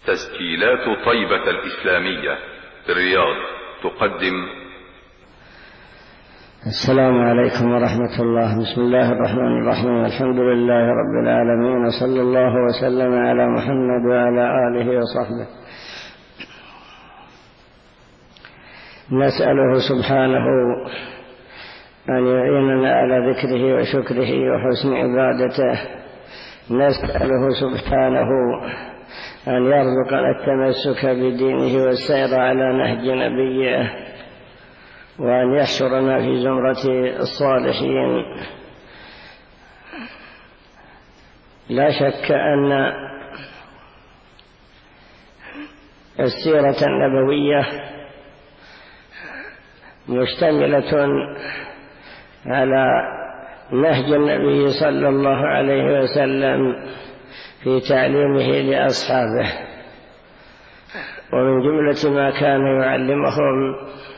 تسجيلات طيبة الإسلامية في الرياض تقدم. السلام عليكم ورحمة الله. بسم الله الرحمن الرحيم. الحمد لله رب العالمين، وصلى الله وسلم على محمد وعلى آله وصحبه. نسأله سبحانه أن يعيننا على ذكره وشكره وحسن عبادته. نسأله سبحانه أن يرزقنا التمسك بدينه والسير على نهج نبيه، وأن يحشرنا في زمرة الصالحين. لا شك أن السيرة النبوية مشتملة على نهج النبي صلى الله عليه وسلم في تعليمه لأصحابه، ومن جملة ما كان يعلمهم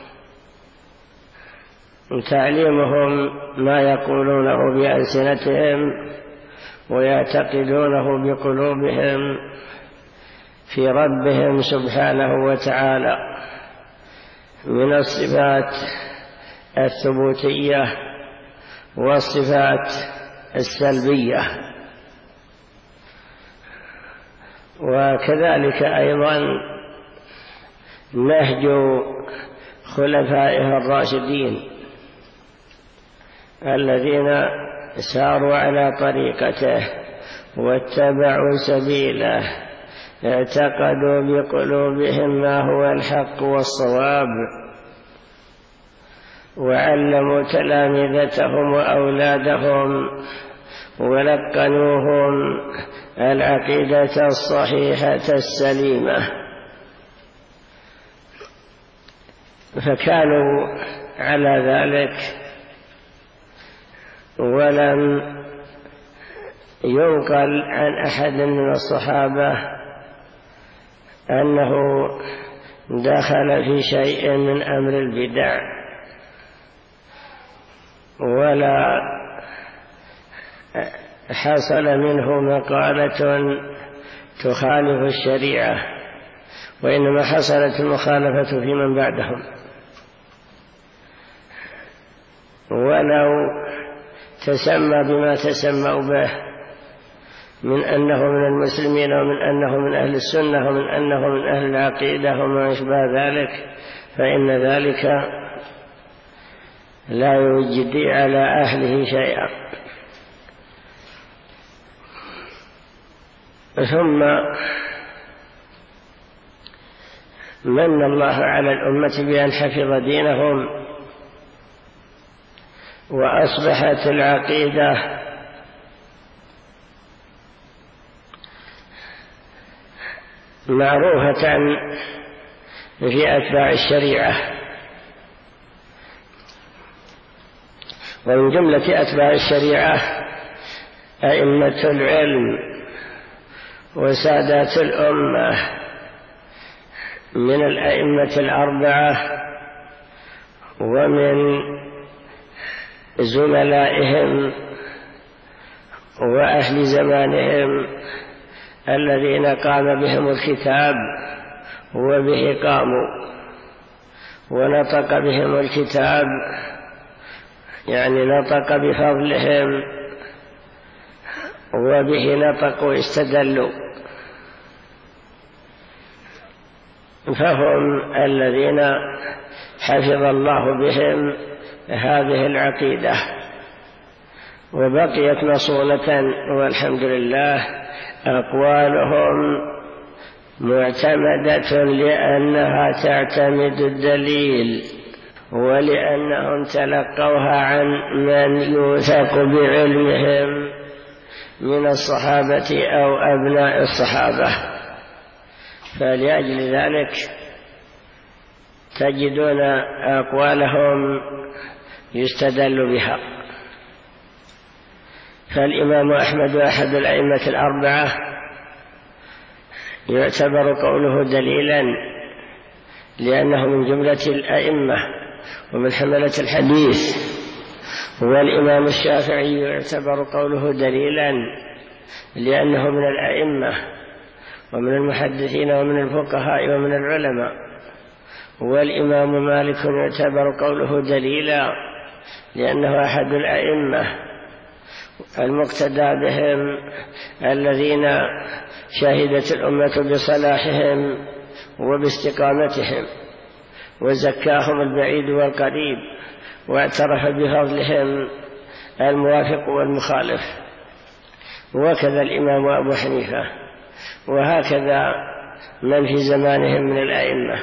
تعليمهم ما يقولونه بألسنتهم ويعتقدونه بقلوبهم في ربهم سبحانه وتعالى من الصفات الثبوتية والصفات السلبية، وكذلك أيضا نهج خلفائه الراشدين الذين ساروا على طريقته واتبعوا سبيله، اعتقدوا بقلوبهم ما هو الحق والصواب، وعلموا تلامذتهم وأولادهم ولقنوهم العقيدة الصحيحة السليمة، فكانوا على ذلك. ولم ينقل عن أحد من الصحابة أنه دخل في شيء من أمر البدع، ولا حصل منه مقالة تخالف الشريعة، وإنما حصلت المخالفة في من بعدهم. ولو تسمى بما تسموا به من أنه من المسلمين ومن أنه من أهل السنة ومن أنه من أهل العقيدة وما يشبه ذلك، فإن ذلك لا يجدي على أهله شيئا. ثم من الله على الأمة بأن حفظ دينهم، وأصبحت العقيدة معروفة في أتباع الشريعة، ومن جملة أتباع الشريعة أئمة العلم وسادات الأمة من الأئمة الأربعة ومن زملائهم وأهل زمانهم الذين قام بهم الكتاب وبه قاموا، ونطق بهم الكتاب يعني نطق بفضلهم وبه نطقوا استدلوا، فهم الذين حفظ الله بهم هذه العقيدة وبقيت مصونة، والحمد لله. أقوالهم معتمدة لأنها تعتمد الدليل، ولأنهم تلقوها عن من يوثق بعلمهم من الصحابة أو أبناء الصحابة، فلأجل ذلك تجدون أقوالهم يستدل بها. فالإمام أحمد أحد الأئمة الأربعة يعتبر قوله دليلا لأنه من جملة الأئمة ومن حملة الحديث، والإمام الشافعي يعتبر قوله دليلا لأنه من الأئمة ومن المحدثين ومن الفقهاء ومن العلماء. والإمام مالك يعتبر قوله دليلا لأنه أحد الأئمة المقتدى بهم الذين شهدت الأمة بصلاحهم وباستقامتهم، وزكاهم البعيد والقريب، واعترف بفضلهم الموافق والمخالف. وكذا الإمام أبو حنيفة، وهكذا من في زمانهم من الأئمة.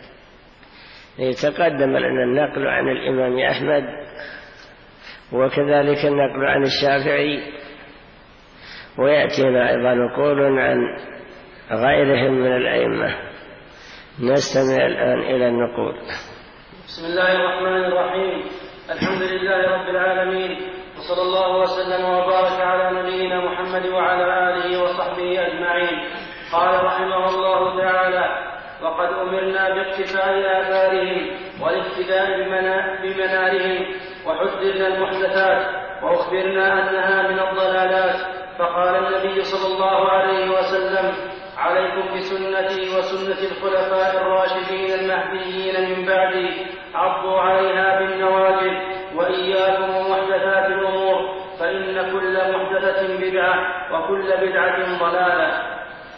يتقدم لنا النقل عن الإمام أحمد، وكذلك النقل عن الشافعي، ويأتينا أيضا نقول عن غيرهم من الأئمة. نستمع الآن إلى النقول. بسم الله الرحمن الرحيم. الحمد لله رب العالمين، وصلى الله وسلم وبارك على نبينا محمد وعلى آله وصحبه أجمعين. قال رحمه الله تعالى: وقد أمرنا باقتفاء آثارهم والاقتداء بمنارهم، وحذرنا المحدثات وأخبرنا أنها من الضلالات. فقال النبي صلى الله عليه وسلم: عليكم بسنتي وسنة الخلفاء الراشدين المهديين من بعدي، عضوا عليها بالنواجذ، وإياكم ومحدثات الأمور، فإن كل محدثة بدعة وكل بدعة ضلالة.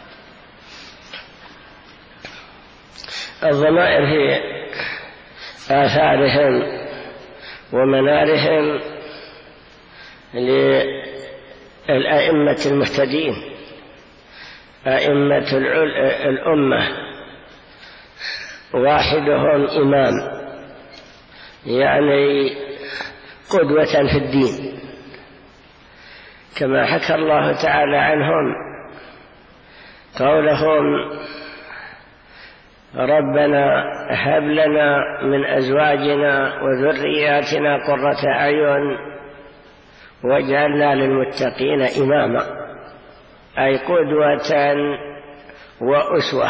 الضمائر في آثارهم ومنارهم للأئمة المهتدين، أئمة الأمة، واحدهم إمام يعني قدوة في الدين، كما حكى الله تعالى عنهم قولهم: ربنا هب لنا من أزواجنا وذرياتنا قرة أعين واجعلنا للمتقين إماما، أي قدوة وأسوة.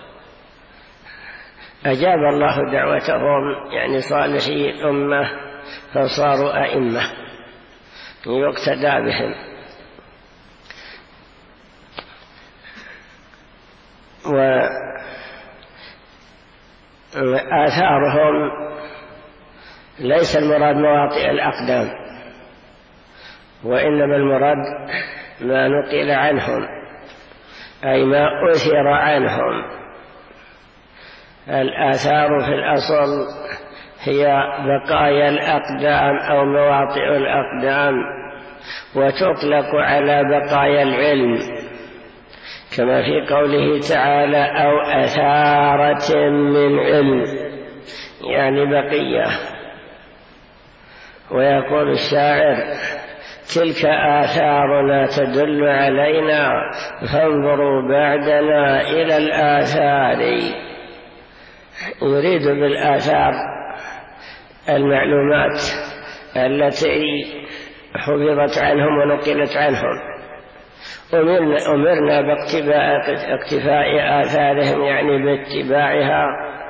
أجاب الله دعوتهم يعني صالحي الأمة، فصاروا أئمة يقتدى بهم. وآثارهم ليس المراد مواطئ الأقدام، وإنما المراد ما نقل عنهم، أي ما أثر عنهم. الآثار في الأصل هي بقايا الأقدام أو مواطئ الأقدام، وتطلق على بقايا العلم، كما في قوله تعالى: أو أثارة من علم، يعني بقية. ويقول الشاعر: تلك آثارنا تدل علينا، فانظروا بعدنا إلى الآثار. يريد بالآثار المعلومات التي حفظت عنهم ونقلت عنهم. أمرنا باقتفاء آثارهم، يعني باتباعها،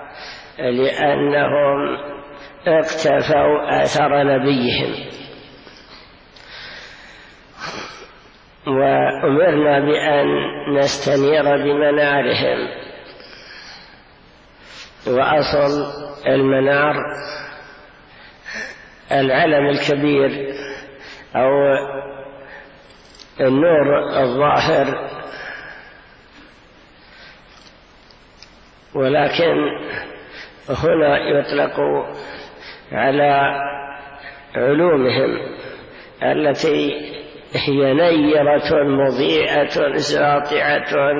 لأنهم اقتفوا آثار نبيهم. وأمرنا بأن نستنير بمنارهم. وأصل المنار العلم الكبير أو النور الظاهر، ولكن هنا يطلق على علومهم التي هي نيرة مضيئة ساطعة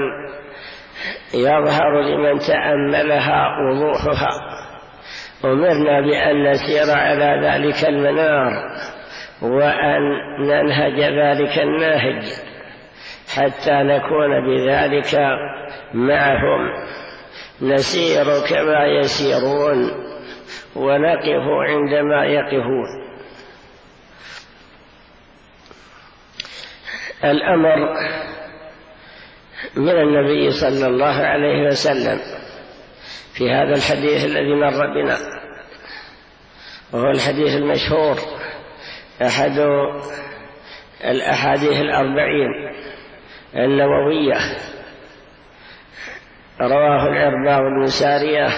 يظهر لمن تأملها وضوحها. أمرنا بأن نسير على ذلك المنار، وأن ننهج ذلك الناهج، حتى نكون بذلك معهم، نسير كما يسيرون ونقف عندما يقفون. الأمر من النبي صلى الله عليه وسلم في هذا الحديث الذي مر بنا، وهو الحديث المشهور، أحد الأحاديث 40 النووية، رواه العرباض بن سارية،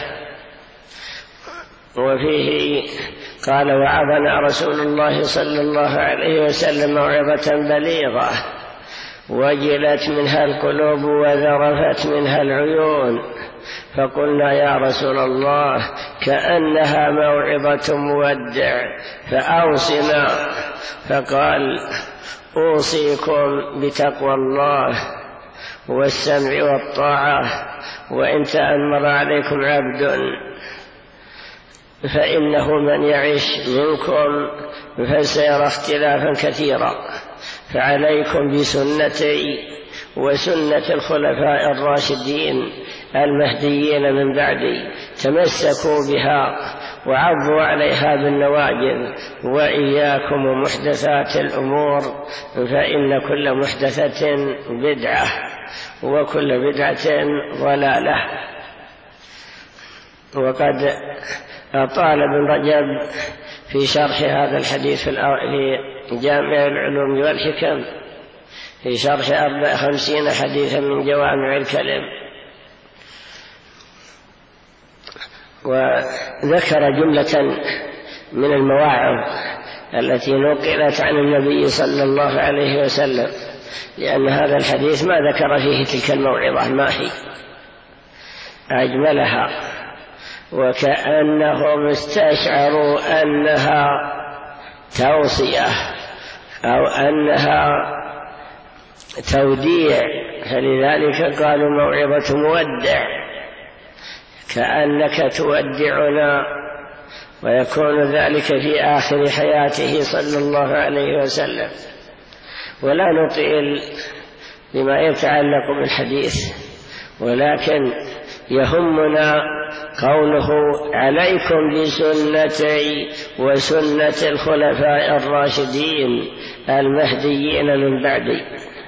وفيه قال: وعظنا رسول الله صلى الله عليه وسلم موعظة بليغة وجلت منها القلوب وذرفت منها العيون، فقلنا: يا رسول الله، كأنها موعظة مودع فأوصنا. فقال: أوصيكم بتقوى الله والسمع والطاعة، وإن تأمر عليكم عبد فإنه من يعش منكم فسيرى اختلافا كثيرا، فعليكم بسنتي وسنة الخلفاء الراشدين المهديين من بعدي، تمسكوا بها وعضوا عليها بالنواجذ، وإياكم ومحدثات الأمور، فإن كل محدثة بدعة وكل بدعة ضلالة. وقد أطال ابن رجب في شرح هذا الحديث في جامع العلوم والحكم في شرح 54 حديثا من جوامع الكلم، وذكر جملة من المواعظ التي نقلت عن النبي صلى الله عليه وسلم، لأن هذا الحديث ما ذكر فيه تلك الموعظة، ما هي أجملها، وكأنهم استشعروا أنها توصية أو أنها توديع، فلذلك قالوا موعظة مودع، كأنك تودعنا، ويكون ذلك في آخر حياته صلى الله عليه وسلم. ولا نطيل بما يتعلق بالحديث، ولكن يهمنا قوله: عليكم بسنتي وسنة الخلفاء الراشدين المهديين من بعدي،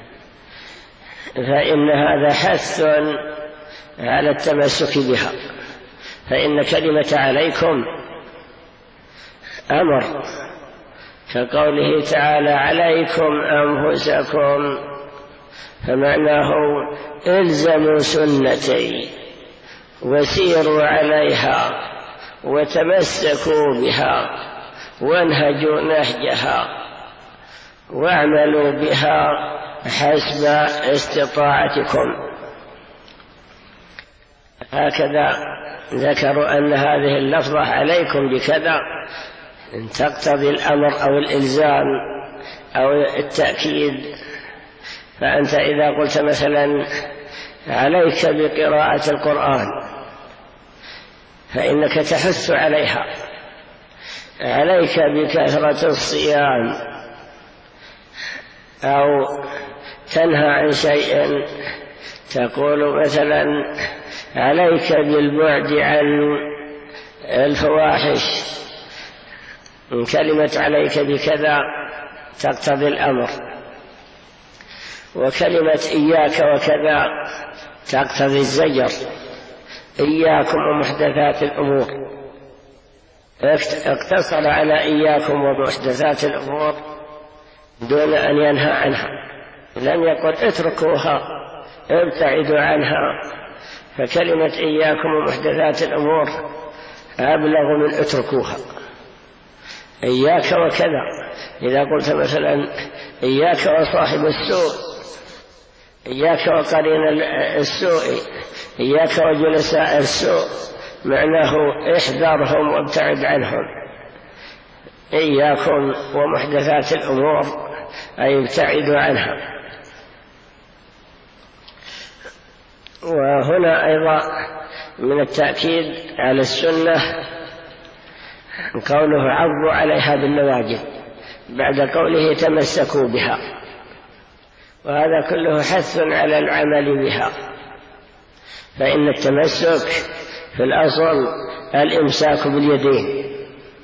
فإن هذا حث على التمسك بها، فإن كلمة عليكم أمر، كقوله تعالى: عليكم أنفسكم، فمعناه الزموا سنتي وسيروا عليها وتمسكوا بها وانهجوا نهجها واعملوا بها حسب استطاعتكم. هكذا ذكروا أن هذه اللفظة عليكم بكذا تقتضي الأمر أو الإلزام أو التأكيد. فأنت إذا قلت مثلا: عليك بقراءة القرآن، فإنك تحث عليها. عليك بكثرة الصيام، أو تنهى عن شيء، تقول مثلا: عليك بالبعد عن الفواحش. كلمة عليك بكذا تقتضي الأمر، وكلمة إياك وكذا تقتضي الزجر. إياكم ومحدثات الأمور، اقتصر على إياكم ومحدثات الأمور دون أن ينهى عنها، لم يقل اتركوها ابتعدوا عنها. فكلمة إياكم ومحدثات الأمور أبلغ من اتركوها. إياك وكذا، إذا قلت مثلا: إياك وصاحب السوء، إياك وقرين السوء، إياك وجلساء السوء، معناه احذرهم وابتعد عنهم. إياكم ومحدثات الأمور أي ابتعدوا عنها. وهنا أيضا من التأكيد على السنة قوله: عضوا عليها بالنواجذ، بعد قوله: تمسكوا بها. وهذا كله حث على العمل بها، فإن التمسك في الأصل الإمساك باليدين،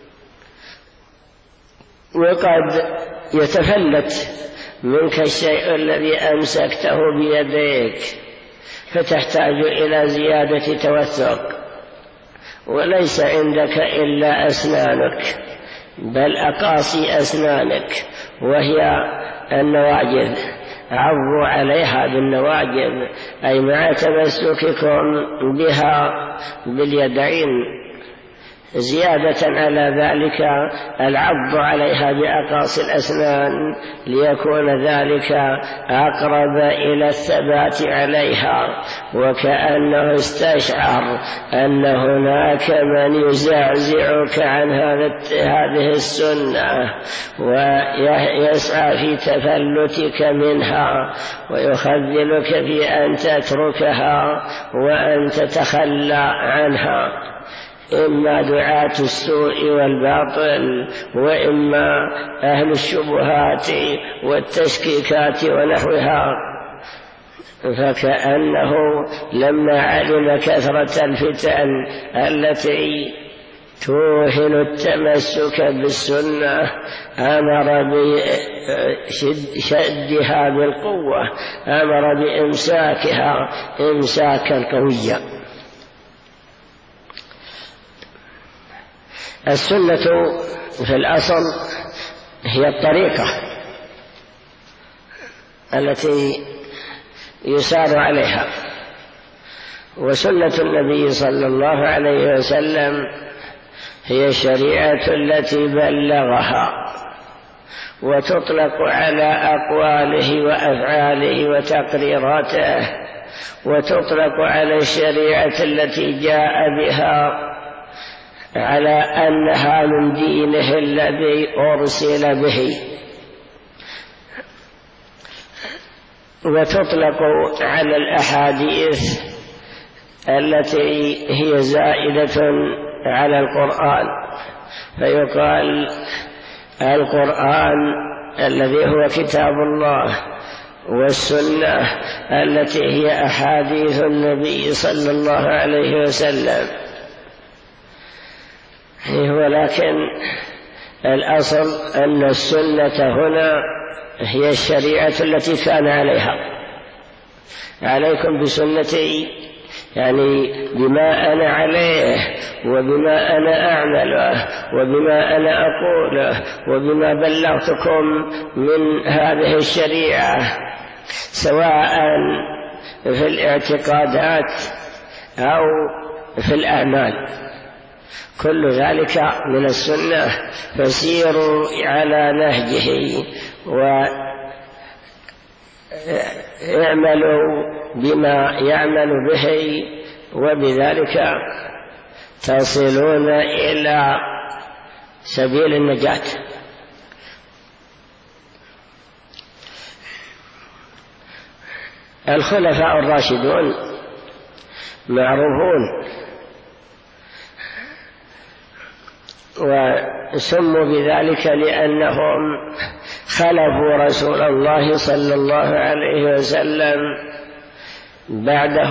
وقد يتفلت منك الشيء الذي أمسكته بيديك، فتحتاج إلى زيادة توثق، وليس عندك إلا أسنانك، بل أقاصي أسنانك وهي النواجذ عضوا عليها بالنواجذ، أي مع تمسككم بها باليدين. زيادة على ذلك العض عليها بأقاصي الأسنان ليكون ذلك أقرب إلى الثبات عليها، وكأنه استشعر أن هناك من يزعزعك عن هذه السنة ويسعى في تفلتك منها ويخذلك في أن تتركها وأن تتخلى عنها، إما دعاة السوء والباطل، وإما أهل الشبهات والتشكيكات ونحوها. فكأنه لما علم كثرة الفتن التي توهن التمسك بالسنة أمر بشدها بالقوة، أمر بإمساكها إمساكا قويا. السنة في الأصل هي الطريقة التي يسار عليها، وسنة النبي صلى الله عليه وسلم هي الشريعة التي بلغها، وتطلق على أقواله وأفعاله وتقريراته، وتطلق على الشريعة التي جاء بها على أنها من دينه الذي أرسل به، وتطلق على الأحاديث التي هي زائدة على القرآن، فيقال القرآن الذي هو كتاب الله، والسنة التي هي أحاديث النبي صلى الله عليه وسلم. ولكن الأصل أن السنة هنا هي الشريعة التي كان عليها. عليكم بسنتي، يعني بما أنا عليه وبما أنا أعمله وبما أنا أقوله وبما بلغتكم من هذه الشريعة، سواء في الاعتقادات أو في الأعمال، كل ذلك من السنة، فسيروا على نهجه واعملوا بما يعمل به، وبذلك تصلون إلى سبيل النجاة. الخلفاء الراشدون معروفون وسموا بذلك لأنهم خلفوا رسول الله صلى الله عليه وسلم بعده،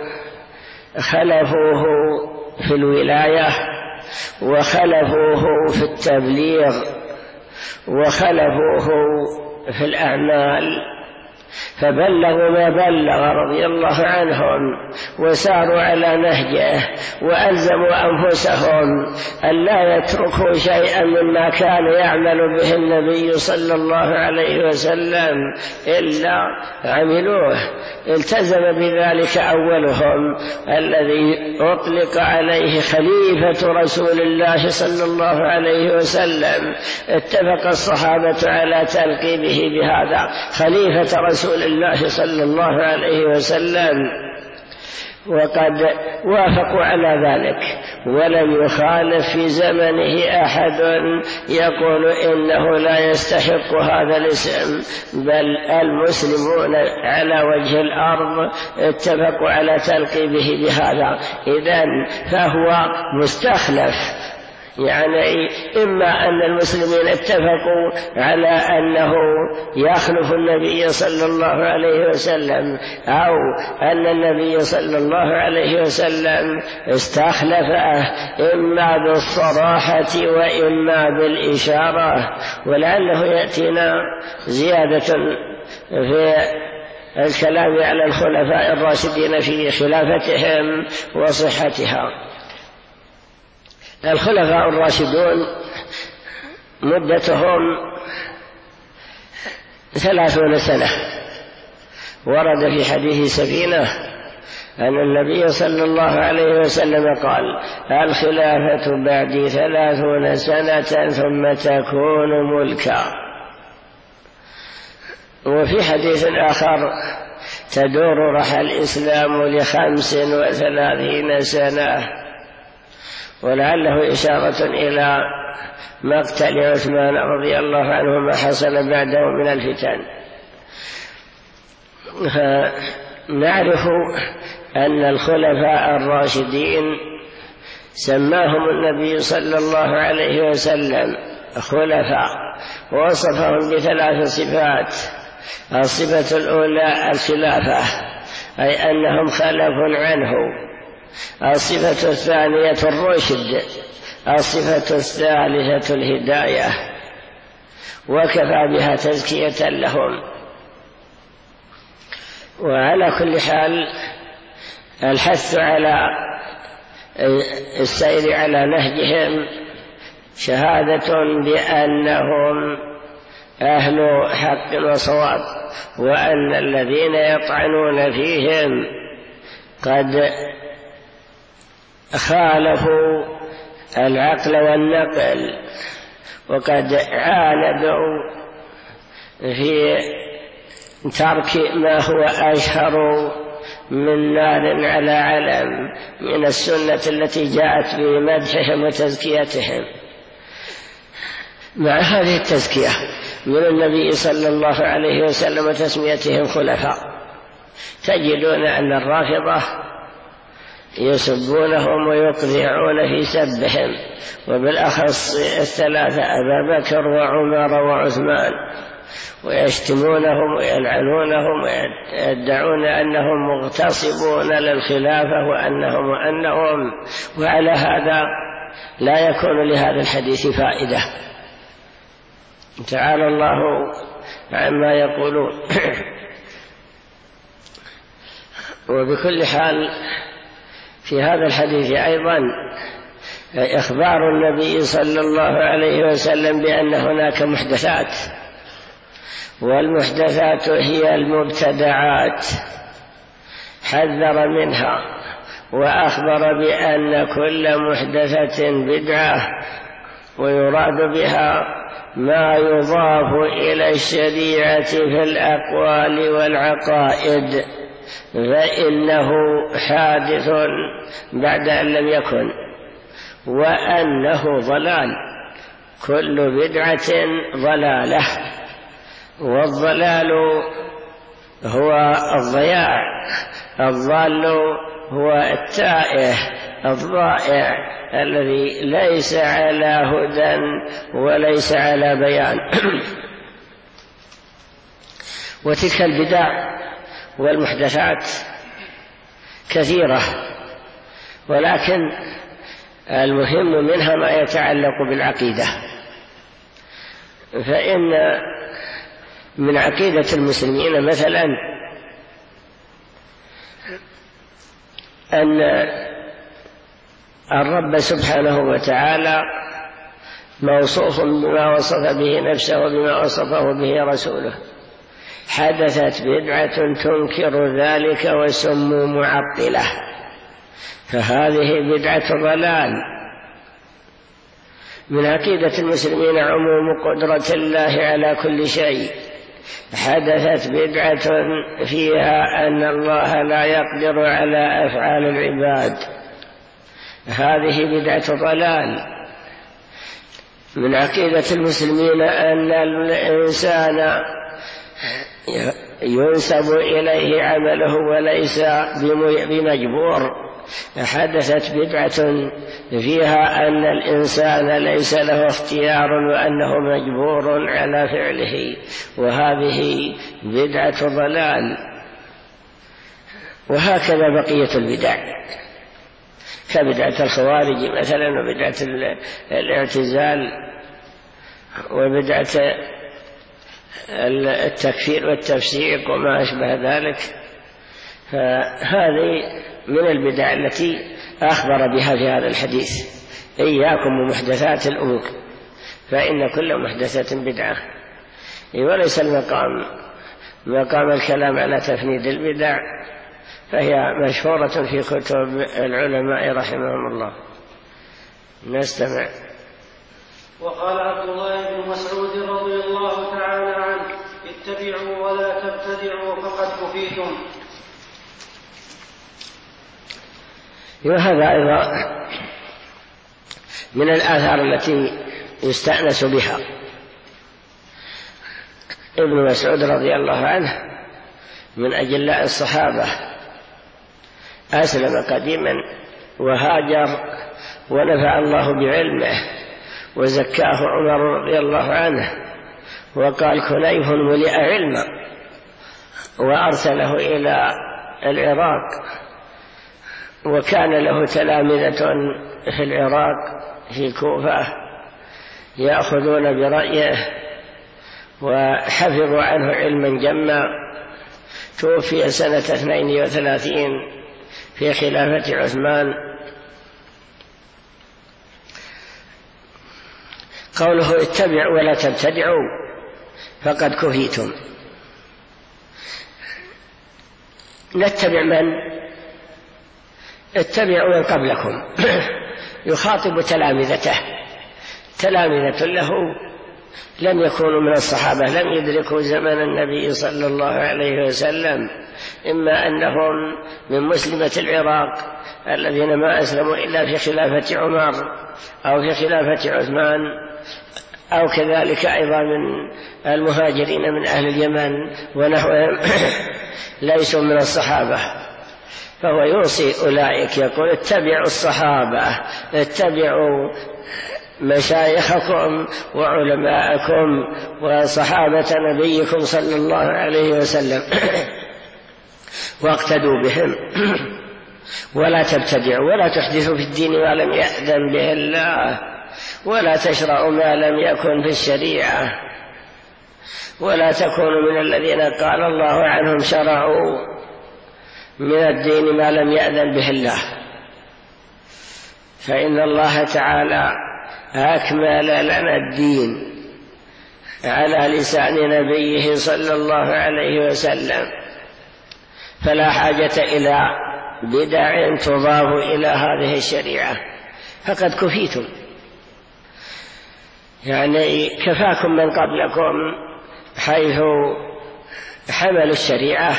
خلفوه في الولاية وخلفوه في التبليغ وخلفوه في الأعمال، فبلغوا ما بلغ رضي الله عنهم وساروا على نهجه، وألزموا أنفسهم أن لا يتركوا شيئا مما كان يعمل به النبي صلى الله عليه وسلم إلا عملوه. التزم بذلك أولهم الذي أطلق عليه خليفة رسول الله صلى الله عليه وسلم، اتفق الصحابة على تلقيبه بهذا خليفة رسول الله صلى الله عليه وسلم، وقد وافقوا على ذلك، ولم يخالف في زمنه أحد يقول إنه لا يستحق هذا الاسم، بل المسلمون على وجه الأرض اتفقوا على تلقيبه بهذا. إذن فهو مستخلف، يعني إما أن المسلمين اتفقوا على أنه يخلف النبي صلى الله عليه وسلم، أو أن النبي صلى الله عليه وسلم استخلفه إما بالصراحة وإما بالإشارة. ولعله يأتينا زيادة في الكلام على الخلفاء الراشدين في خلافتهم وصحتها. الخلفاء الراشدون مدتهم 30 سنة ورد في حديث سفينة أن النبي صلى الله عليه وسلم قال: الخلافة بعدي 30 سنة ثم تكون ملكا. وفي حديث آخر: تدور رحى الإسلام 35 سنة، ولعله إشارة إلى مقتل عثمان رضي الله عنه ما حصل بعده من الفتن. نعرف أن الخلفاء الراشدين سماهم النبي صلى الله عليه وسلم خلفاء، ووصفهم ب3 صفات. الصفة الأولى الخلافة، أي أنهم خلف عنه. الصفة الثانية الرشد. الصفة الثالثة الهداية، وكفى بها تزكية لهم. وعلى كل حال الحث على السير على نهجهم شهادة بأنهم أهل حق وصواب، وأن الذين يطعنون فيهم قد خالفوا العقل والنقل، وقد عاندوا في ترك ما هو أشهر من نار على علم من السنة التي جاءت بمدحهم وتزكيتهم. مع هذه التزكية من النبي صلى الله عليه وسلم وتسميتهم خلفاء، تجدون أن الرافضة يسبونهم ويقذعون في سبهم، وبالأخص 3 أبا بكر وعمر وعثمان، ويشتمونهم ويلعنونهم ويدعون أنهم مغتصبون للخلافة وأنهم، وعلى هذا لا يكون لهذا الحديث فائدة. تعالى الله عما يقولون. وبكل حال في هذا الحديث أيضا إخبار النبي صلى الله عليه وسلم بأن هناك محدثات، والمحدثات هي المبتدعات، حذر منها وأخبر بأن كل محدثة بدعة، ويراد بها ما يضاف إلى الشريعة في الأقوال والعقائد، فإنه حادث بعد أن لم يكن، وأنه ضلال. كل بدعة ضلالة، والضلال هو الضياع، الضال هو التائه الضائع الذي ليس على هدى وليس على بيان. وتلك البدع والمحدثات كثيرة، ولكن المهم منها ما يتعلق بالعقيدة. فإن من عقيدة المسلمين مثلا أن الرب سبحانه وتعالى موصوف بما وصف به نفسه وبما وصفه به رسوله. حدثت بدعة تنكر ذلك وسموا معطلة، فهذه بدعة ضلال. من عقيدة المسلمين عموم قدرة الله على كل شيء. حدثت بدعة فيها أن الله لا يقدر على أفعال العباد، هذه بدعة ضلال. من عقيدة المسلمين أن الإنسان ينسب إليه عمله وليس بمجبور. حدثت بدعة فيها أن الإنسان ليس له اختيار وأنه مجبور على فعله، وهذه بدعة ضلال. وهكذا بقية البدع، كبدعة الخوارج مثلا، وبدعة الاعتزال، وبدعة التكفير والتفسيق وما أشبه ذلك. فهذه من البدع التي أخبر بها في هذا الحديث: إياكم ومحدثات الأمور فإن كل محدثة بدعة. وليس المقام مقام الكلام على تفنيد البدع فهي مشهورة في كتب العلماء رحمهم الله. نستمع. وقال عبد الله بن مسعود رضي الله تعالى عنه: اتبعوا ولا تبتدعوا فقد كفيتم. وهذا أيضا من الآثار التي يستأنس بها. ابن مسعود رضي الله عنه من أجلاء الصحابة، أسلم قديما وهاجر ونفع الله بعلمه، وزكاه عمر رضي الله عنه، وقال: كليف ملئ علما، وأرسله إلى العراق، وكان له تلامذة في العراق في كوفة يأخذون برأيه وحفظوا عنه علما جما. توفي سنة 32 في خلافة عثمان. قوله اتبعوا ولا تبتدعوا فقد كفيتم. نتبع من؟ اتبعوا من قبلكم. يخاطب تلامذته، تلامذة له لم يكونوا من الصحابة، لم يدركوا زمن النبي صلى الله عليه وسلم، إما أنهم من مسلمة العراق الذين ما أسلموا إلا في خلافة عمر أو في خلافة عثمان، أو كذلك أيضا من المهاجرين من أهل اليمن ونحوهم ليسوا من الصحابة. فهو يوصي أولئك يقول: اتبعوا الصحابة، اتبعوا مشايخكم وعلماءكم وصحابة نبيكم صلى الله عليه وسلم واقتدوا بهم، ولا تبتدعوا ولا تحدثوا في الدين ما لم يأذن به الله، ولا تشرعوا ما لم يكن في الشريعة، ولا تكونوا من الذين قال الله عنهم شرعوا من الدين ما لم يأذن به الله. فإن الله تعالى أكمل لنا الدين على لسان نبيه صلى الله عليه وسلم، فلا حاجة إلى بدع تضاف إلى هذه الشريعة، فقد كفيتم. يعني كفاكم من قبلكم حيث حملوا الشريعة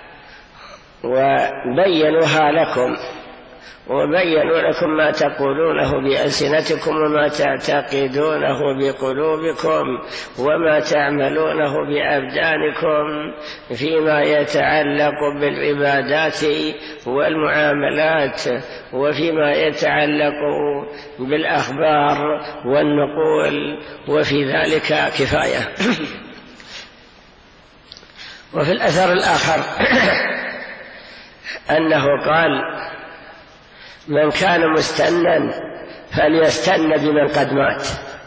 وبينوها لكم، وبينوا لكم ما تقولونه بألسنتكم وما تعتقدونه بقلوبكم وما تعملونه بأبدانكم فيما يتعلق بالعبادات والمعاملات، وفيما يتعلق بالأخبار والنقول، وفي ذلك كفاية. وفي الأثر الآخر أنه قال: من كان مستنا فليستن بمن قد مات،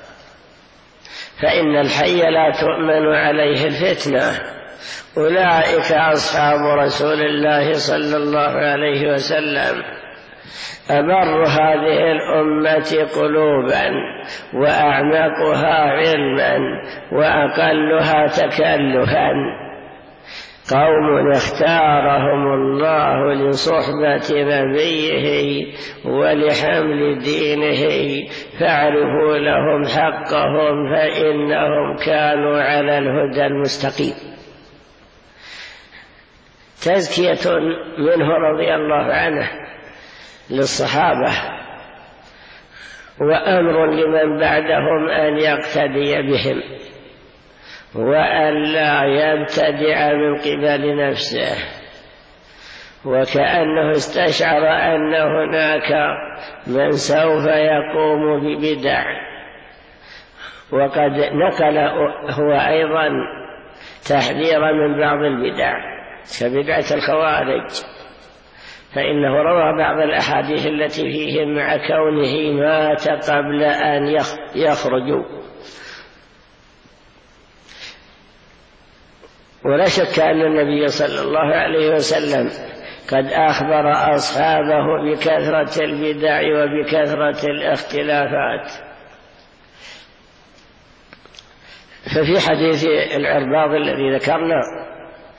فإن الحي لا تؤمن عليه الفتنة. أولئك أصحاب رسول الله صلى الله عليه وسلم، أبر هذه الأمة قلوبا وأعمقها علما وأقلها تكلفا، قوم اختارهم الله لصحبة نبيه ولحمل دينه، فاعرفوا لهم حقهم فإنهم كانوا على الهدى المستقيم. تزكية منه رضي الله عنه للصحابة، وأمر لمن بعدهم أن يقتدي بهم وأن لا يبتدع من قبل نفسه. وكأنه استشعر أن هناك من سوف يقوم ببدع، وقد نقل هو أيضا تحذيرا من بعض البدع كبدعة الخوارج، فإنه روى بعض الأحاديث التي فيه مع كونه مات قبل أن يخرجوا. ولا شك أن النبي صلى الله عليه وسلم قد أخبر أصحابه بكثرة البدع وبكثرة الاختلافات. ففي حديث العرباض الذي ذكرنا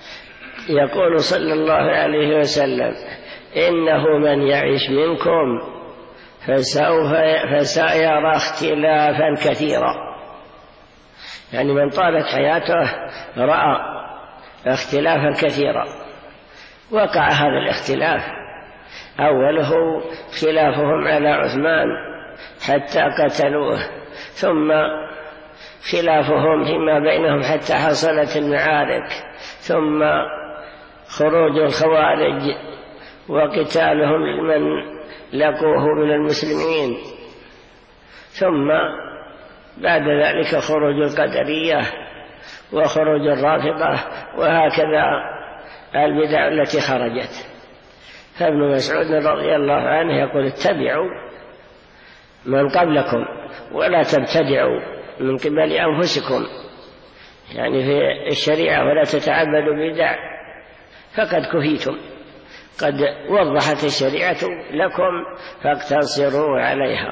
يقول صلى الله عليه وسلم: إنه من يعش منكم فسيرى اختلافا كثيرا، يعني من طالت حياته رأى اختلافا كثيرا. وقع هذا الاختلاف، أوله خلافهم على عثمان حتى قتلوه، ثم خلافهم فيما بينهم حتى حصلت المعارك، ثم خروج الخوارج وقتالهم لمن لقوه من المسلمين، ثم بعد ذلك خروج القدرية وخروج الرافضة، وهكذا البدع التي خرجت. فابن مسعود رضي الله عنه يقول: اتبعوا من قبلكم ولا تبتدعوا من قبل أنفسكم، يعني في الشريعة، ولا تتعبدوا بدع فقد كفيتم، قد وضحت الشريعة لكم فاقتصروا عليها.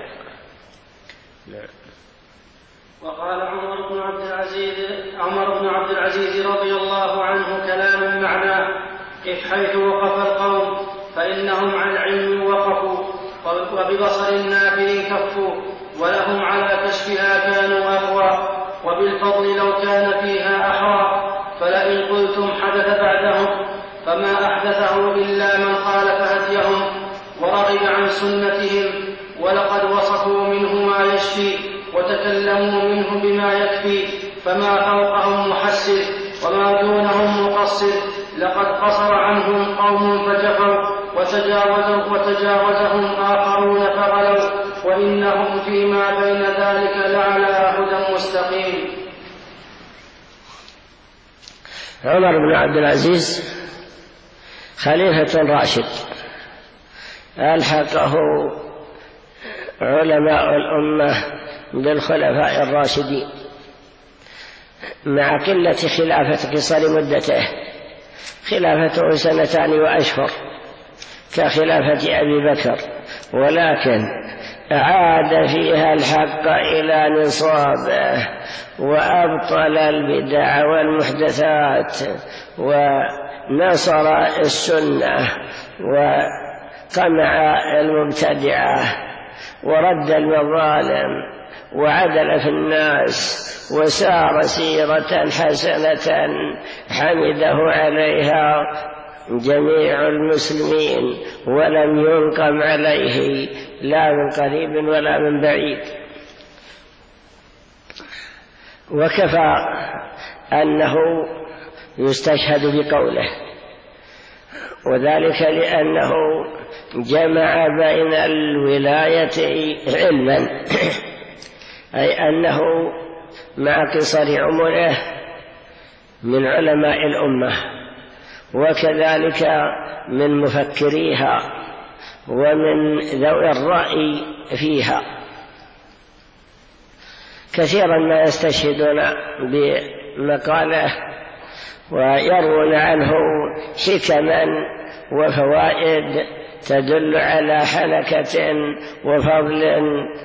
وقال عمر بن عبد العزيز رضي الله عنه كلاما معناه: قف حيث وقف القوم فإنهم عن العلم وقفوا، وببصر النافذ كفوا، ولهم على كشفها كانوا أقوى، وبالفضل لو كان فيها أحرى، فلئن قلتم حدث بعدهم فما أحدثه إلا من خالف هديهم ورغب عن سنتهم، ولقد وصفوا منه ما يشفي وتكلموا منه بما يكفي، فما فوقهم محسر وما دونهم مقصر، لقد قصر عنهم قوم فجفوا وتجاوزهم آخرون فغلوا، وإنهم فيما بين ذلك لعلى هدى مستقيم. عمر بن عبد العزيز خليفة راشد ألحقه علماء الأمة بالخلفاء الراشدين، مع قلة خلافة قصر مدته، خلافته 2 سنين وأشهر كخلافة أبي بكر، ولكن أعاد فيها الحق إلى نصابه، وأبطل البدع والمحدثات، ونصر السنة، وقمع المبتدعة، ورد المظالم، وعدل في الناس، وسار سيرة حسنة حمده عليها جميع المسلمين، ولم ينقم عليه لا من قريب ولا من بعيد. وكفى أنه يستشهد بقوله، وذلك لأنه جمع بين الولاية علما، أي أنه مع قصر عمره من علماء الأمة، وكذلك من مفكريها ومن ذوي الرأي فيها. كثيرا ما يستشهدون بمقاله ويروون عنه حكما وفوائد تدل على حنكة وفضل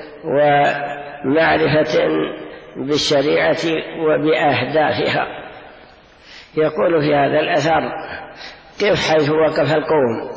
ومعرفة بالشريعة وبأهدافها. يقول في هذا الأثر: قف حيث وقف القوم،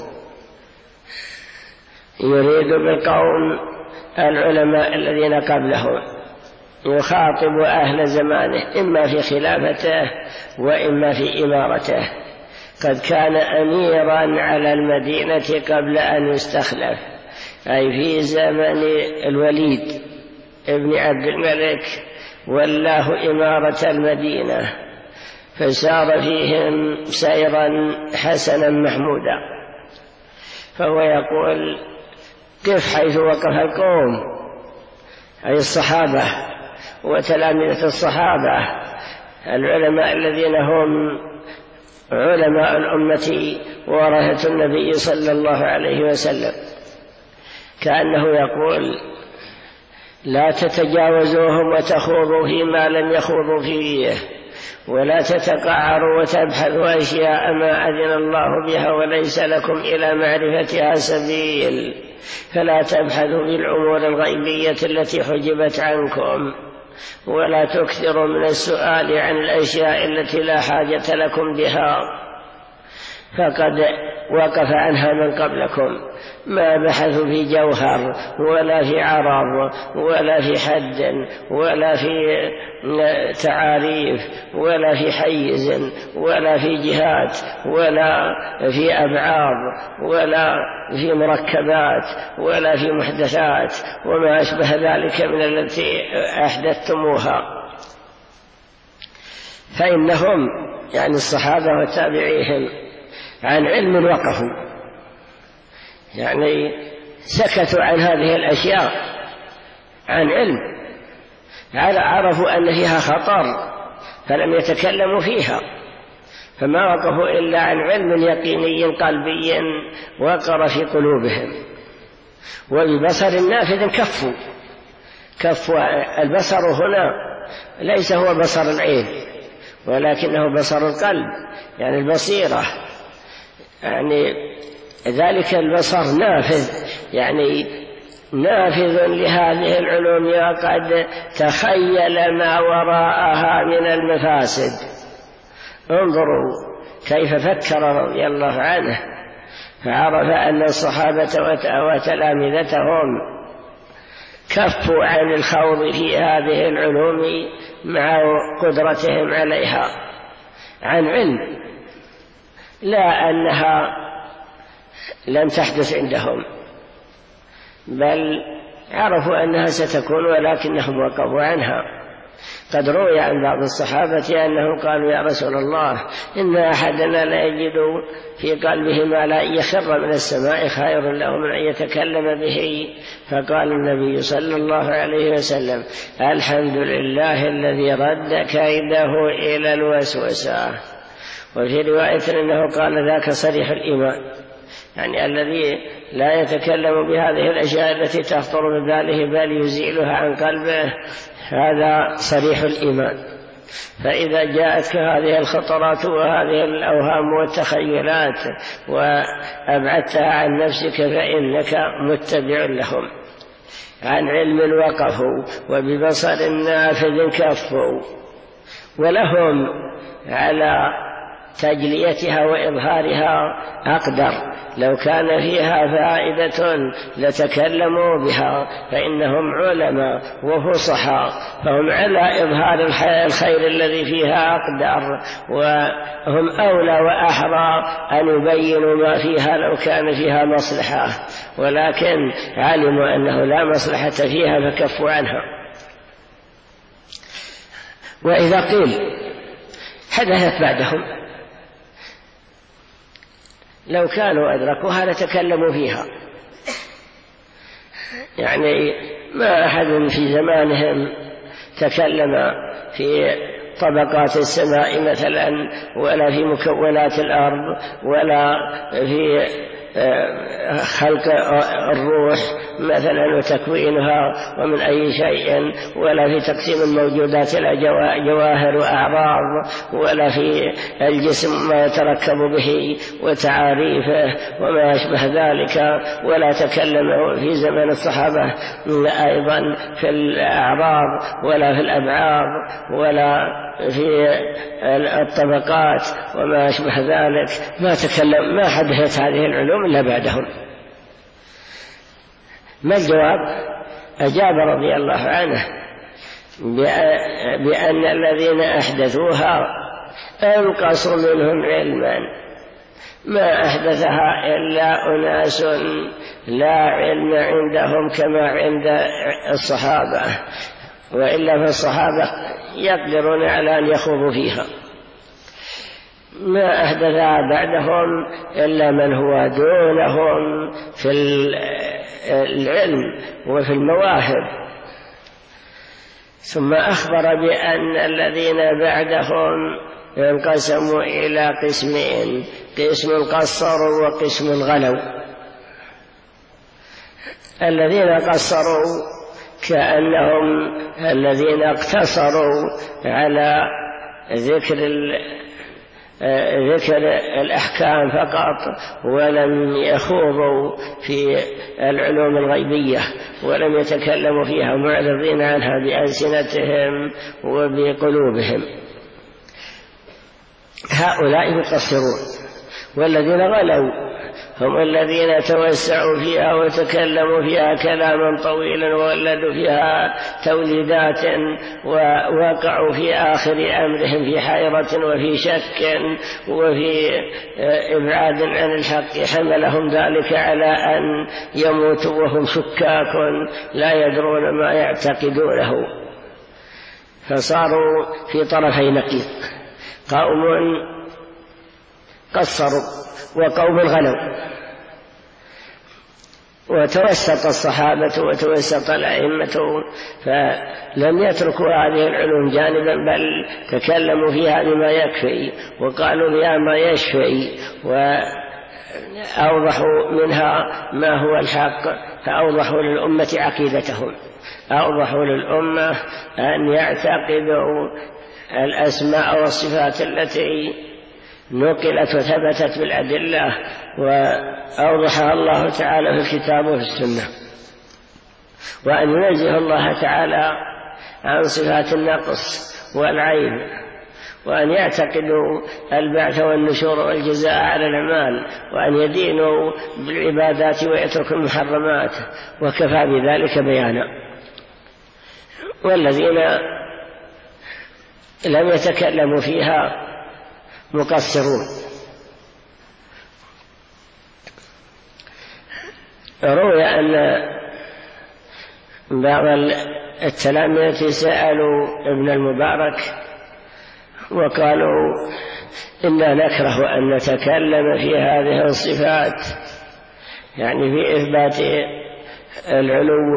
يريد بالقوم العلماء الذين قبله، يخاطب أهل زمانه إما في خلافته وإما في إمارته. قد كان أميرا على المدينة قبل أن يستخلف، أي في زمن الوليد ابن عبد الملك ولاه إمارة المدينة، فسار فيهم سيرا حسنا محمودا. فهو يقول: قف حيث وقف القوم، أي الصحابة وتلامذة الصحابة، العلماء الذين هم علماء الأمة ورثة النبي صلى الله عليه وسلم. كأنه يقول: لا تتجاوزوهم وتخوضوا فيما لم يخوضوا فيه، ولا تتقعروا وتبحثوا أشياء ما أذن الله بها وليس لكم إلى معرفتها سبيل، فلا تبحثوا بالأمور الغيبية التي حجبت عنكم، ولا تكثروا من السؤال عن الأشياء التي لا حاجة لكم بها، فقد وقف عنها من قبلكم، ما بحثوا في جوهر ولا في عرض ولا في حد ولا في تعاريف ولا في حيز ولا في جهات ولا في أبعاد ولا في مركبات ولا في محدثات وما أشبه ذلك من التي أحدثتموها. فإنهم يعني الصحابة وتابعيهم عن علم وقفوا، يعني سكتوا عن هذه الأشياء عن علم، عرفوا أن فيها خطر فلم يتكلموا فيها، فما وقفوا إلا عن علم يقيني قلبي وقر في قلوبهم. وببصر نافذ كفوا. البصر هنا ليس هو بصر العين ولكنه بصر القلب، يعني البصيرة، يعني ذلك البصر نافذ، يعني نافذ لهذه العلوم وقد تخيل ما وراءها من المفاسد. انظروا كيف فكر رضي الله عنه، فعرف أن الصحابة وتلامذتهم كفوا عن الخوض في هذه العلوم مع قدرتهم عليها عن علم، لا أنها لم تحدث عندهم، بل عرفوا أنها ستكون ولكنهم وقفوا عنها. قد روي عن بعض الصحابة أنهم قالوا: يا رسول الله، إن أحدنا لا يجد في قلبه ما لا يخر من السماء خير له من أن يتكلم به. فقال النبي صلى الله عليه وسلم: الحمد لله الذي رد كيده إلى الوسوسة. وفي رواية أنه قال: ذاك صريح الإيمان، يعني الذي لا يتكلم بهذه الأشياء التي تخطر بباله بل يزيلها عن قلبه، هذا صريح الإيمان. فإذا جاءتك هذه الخطرات وهذه الأوهام والتخيلات وأبعدتها عن نفسك فإنك متبع لهم. عن علم وقفوا وببصر نافذ كفوا، ولهم على تجليتها وإظهارها أقدر. لو كان فيها فائدة لتكلموا بها، فإنهم علماء وفصحاء، فهم على إظهار الخير الذي فيها أقدر، وهم أولى وأحرى أن يبينوا ما فيها لو كان فيها مصلحة، ولكن علموا أنه لا مصلحة فيها فكفوا عنها. وإذا قيل حدثت بعدهم، لو كانوا أدركوها لتكلموا فيها، يعني ما أحد في زمانهم تكلم في طبقات السماء مثلا، ولا في مكونات الأرض، ولا في خلق الروح مثلا وتكوينها ومن أي شيء، ولا في تقسيم الموجودات إلى جواهر وأعراض، ولا في الجسم ما يتركب به وتعاريفه وما يشبه ذلك، ولا تكلم في زمن الصحابة أيضا في الأعراض ولا في الأبعاد ولا في الطبقات وما يشبه ذلك، ما حدثت هذه العلوم إلا بعدهم. ما الجواب؟ أجاب رضي الله عنه بأن الذين أحدثوها أنقصوا منهم علما، ما أحدثها إلا أناس لا علم عندهم كما عند الصحابة، وإلا فالصحابة يقدرون على أن يخوضوا فيها. ما أحدثها بعدهم إلا من هو دونهم في العلم وفي المواهب. ثم أخبر بأن الذين بعدهم انقسموا إلى قسمين: قسم قصروا وقسم غلوا. الذين قصروا كأنهم الذين اقتصروا على ذكر الأحكام فقط، ولم يخوضوا في العلوم الغيبية ولم يتكلموا فيها، معرضين عنها بألسنتهم وبقلوبهم. هؤلاء مقصرون. والذين غلوا هم الذين توسعوا فيها وتكلموا فيها كلاما طويلا وولدوا فيها توليدات ووقعوا في آخر أمرهم في حيرة وفي شك وفي إبعاد عن الحق، حملهم ذلك على أن يموتوا وهم شكاك لا يدرون ما يعتقدونه، فصاروا في طرفي نقيض، قوم قصروا وقوم غلوا. وتوسط الصحابة وتوسط الأئمة فلم يتركوا هذه العلوم جانبا، بل تكلموا فيها بما يكفي وقالوا بها ما يشفي، وأوضحوا منها ما هو الحق، فأوضحوا للأمة عقيدتهم، أوضحوا للأمة أن يعتقدوا الأسماء والصفات التي نقلت وثبتت بالأدلة وأوضحها الله تعالى في الكتاب وفي السنة، وأن ينزه الله تعالى عن صفات النقص والعيب، وأن يعتقدوا البعث والنشور والجزاء على الأعمال، وأن يدينوا بالعبادات ويتركوا المحرمات، وكفى بذلك بيانا. والذين لم يتكلموا فيها مقصرون. روي أن بعض التلاميذ سألوا ابن المبارك وقالوا إنا نكره أن نتكلم في هذه الصفات، يعني في إثبات العلو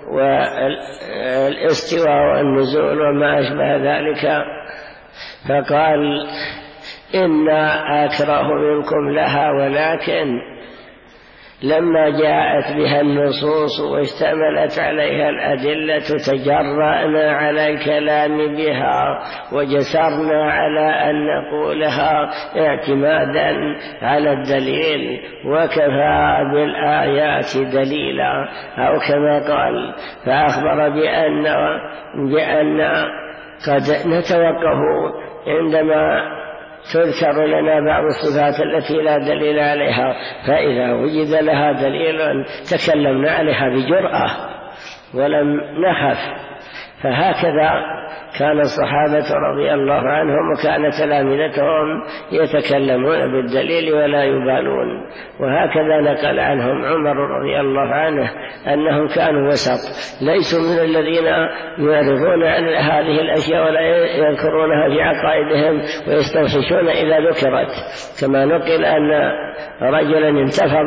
والاستواء والنزول وما أشبه ذلك، فقال إنا أكره منكم لها، ولكن لما جاءت بها النصوص واشتملت عليها الأدلة تجرأنا على الكلام بها وجسرنا على أن نقولها اعتمادا على الدليل، وكفى بالآيات دليلا، أو كما قال. فأخبر بأن قد نتوقف عندما تذكر لنا بعض الصفات التي لا دليل عليها، فإذا وجد لها دليل تكلمنا عليها بجرأة ولم نخف. فهكذا كان الصحابة رضي الله عنهم، وكان تلامذتهم يتكلمون بالدليل ولا يبالون. وهكذا نقل عنهم عمر رضي الله عنه أنهم كانوا وسط، ليسوا من الذين يعرضون عن هذه الأشياء ولا يذكرونها في عقائدهم ويستوحشون إذا ذكرت، كما نقل أن رجلا انتفض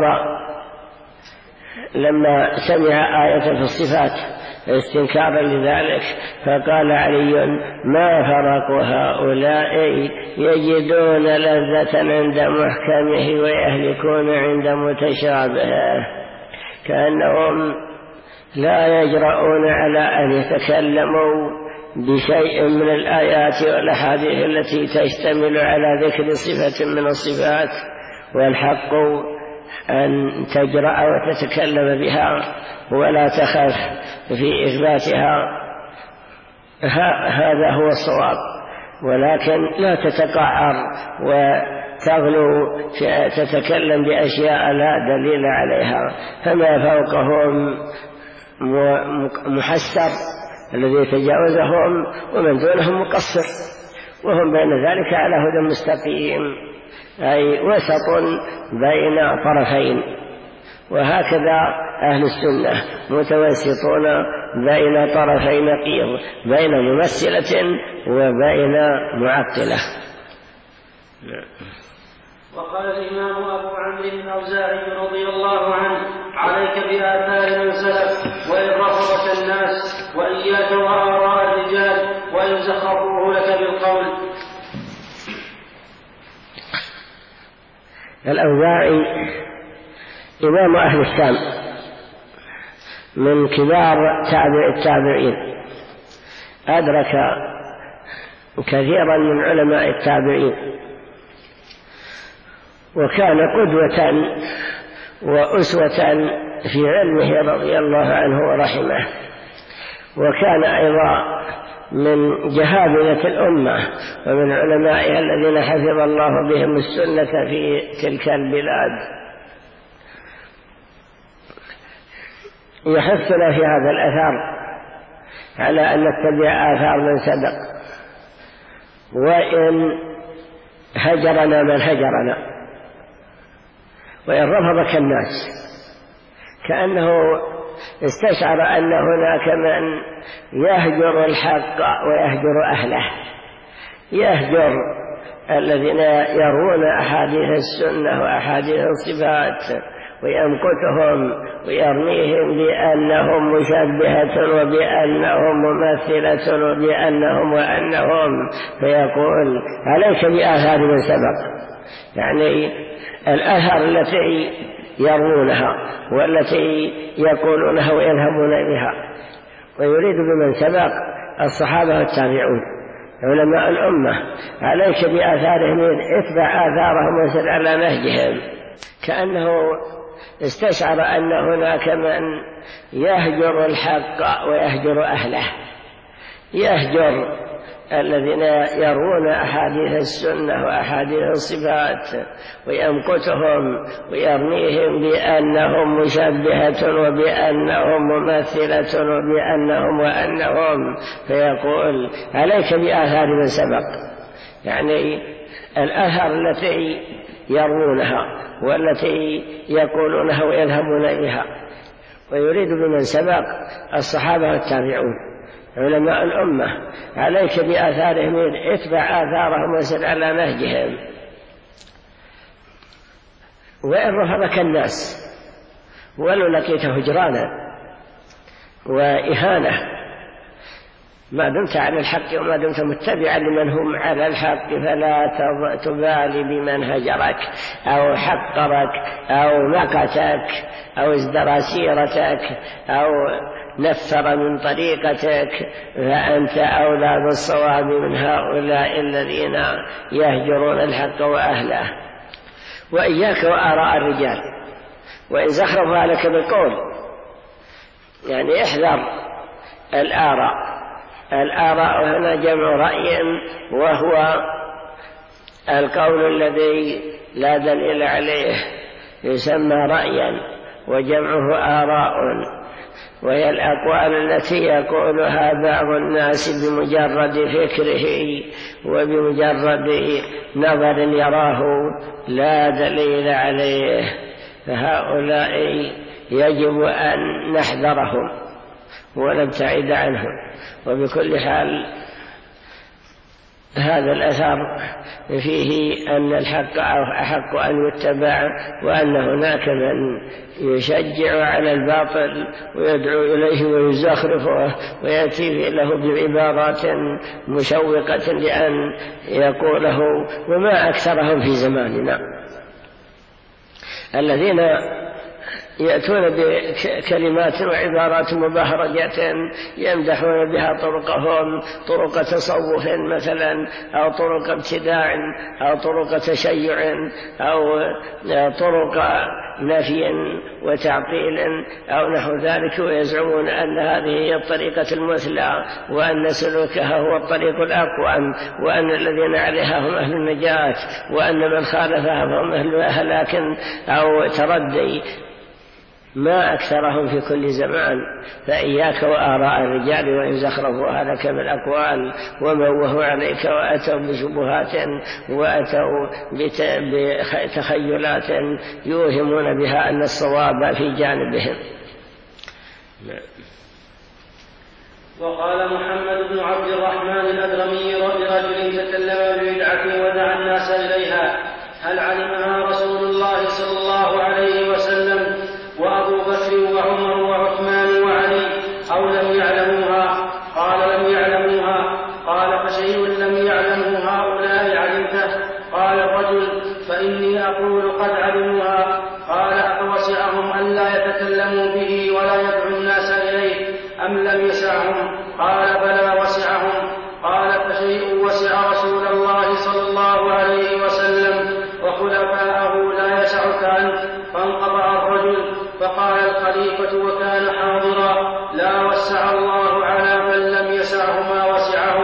لما سمع آية في الصفات استنكارا لذلك، فقال علي: ما فرق هؤلاء يجدون لذة عند محكمه ويهلكون عند متشابهه، كأنهم لا يجرؤون على أن يتكلموا بشيء من الآيات والأحاديث التي تشتمل على ذكر صفة من الصفات، والحق أن تجرأ وتتكلم بها ولا تخف في إثباتها، هذا هو الصواب. ولكن لا تتقعر وتغلو تتكلم بأشياء لا دليل عليها، فما فوقهم محسر الذي تجاوزهم، ومن دونهم مقصر، وهم بين ذلك على هدى مستقيم، أي وسط بين طرفين. وهكذا أهل السنة متوسطون بين طرفي نقيض، بين ممثلة وبين معطلة. وقال الإمام أبو عمرو الأوزاعي رضي الله عنه: عليك بآثار من سلف، وإن رفضك الناس، وإياك وآراء الرجال، وإن زخرفوه لك بالقول. الأوزاعي إمام أهل الشام من كبار التابعين، أدرك كثيرا من علماء التابعين، وكان قدوة وأسوة في علمه رضي الله عنه ورحمه، وكان أيضا من جهابذة الأمة ومن علمائها الذين حفظ الله بهم السنة في تلك البلاد. يحثنا في هذا الأثر على أن نتبع آثار من سبق، وإن هجرنا من هجرنا، وإن رفض كالناس، كأنه استشعر أن هناك من يهجر الحق ويهجر أهله، يهجر الذين يرون أحاديث السنة وأحاديث الصفات ويمقتهم ويرميهم بأنهم مشبهة وبأنهم ممثلة وبأنهم وأنهم، فيقول عليك بآثار من سبق، يعني الآثار التي يرونها والتي يقولونها ويذهبون بها. ويريد بمن سبق الصحابة والتابعون علماء الأمة، عليك بآثارهم، اتبع آثارهم وسر على نهجهم. كأنه استشعر أن هناك من يهجر الحق ويهجر أهله، يهجر الذين يرون أحاديث السنة وأحاديث الصفات ويمقتهم ويرميهم بأنهم مشبهة وبأنهم ممثلة وبأنهم وأنهم، فيقول عليك بآثار من سبق، يعني الآثار التي يرونها والتي يقولونها ويذهبون بها. ويريد بمن سبق الصحابة والتابعون علماء الأمة، عليك بآثارهم، اتبع آثارهم وسر على نهجهم. وإن رفضك الناس ولو لقيت هجرانا وإهانة، ما دمت على الحق وما دمت متبعا لمن هم على الحق، فلا تبالي بمن هجرك أو حقرك أو مقتك أو ازدرى سيرتك أو نفر من طريقتك، فأنت أولى بالصواب من هؤلاء الذين يهجرون الحق وأهله. وإياك وآراء الرجال، وإن زخرفها لك بالقول، يعني احذر الآراء. الآراء هنا جمع رأي، وهو القول الذي لا دليل عليه يسمى رأيا، وجمعه آراء، وهي الأقوال التي يقولها بعض الناس بمجرد فكره وبمجرد نظر يراه لا دليل عليه، فهؤلاء يجب أن نحذرهم ونبتعد عنهم. وبكل حال هذا الأثر فيه أن الحق أحق أن يتبع، وأن هناك من يشجع على الباطل ويدعو إليه ويزخرفه ويأتي له بعبارات مشوقة لأن يقوله، وما أكثرهم في زماننا الذين يأتون بكلمات وعبارات مبهرجة يمدحون بها طرقهم، طرق تصوف مثلا، أو طرق ابتداع، أو طرق تشيع، أو طرق نفي وتعطيل أو نحو ذلك، ويزعمون أن هذه هي الطريقة المثلى، وأن سلوكها هو الطريق الأقوم، وأن الذين عليها هم أهل النجاة، وأن من خالفها فهم أهل هلاك أو تردي. ما أكثرهم في كل زمان. فإياك وآراء الرجال وإن زخرفوا لك بالأقوال وموهوا عليك وأتوا بشبهات وأتوا بتخيلات يوهمون بها أن الصواب في جانبهم. وقال محمد بن عبد الرحمن الأدرمي لرجل تكلم ببدعة ودعا الناس إليها: هل علمها رسول الله صلى الله عليه وسلم وأبو بكر وعمر وعثمان وعلي أو لم يعلموها؟ قال لم يعلموها. قال فشيء لم يعلمه هؤلاء علمته؟ قال الرجل فإني أقول قد علموها. قال أفوسعهم أن لا يتكلموا به ولا يدعو الناس إليه أم لم يسعهم؟ قال بلى وسعهم. قال فشيء وسع رسول الله صلى الله عليه وسلم وخلفاءه لا يسعك أنت. فانقطع الرجل. فقال الخليفة وكان حاضرا: لا وسع الله على من لم يسعه ما وسعه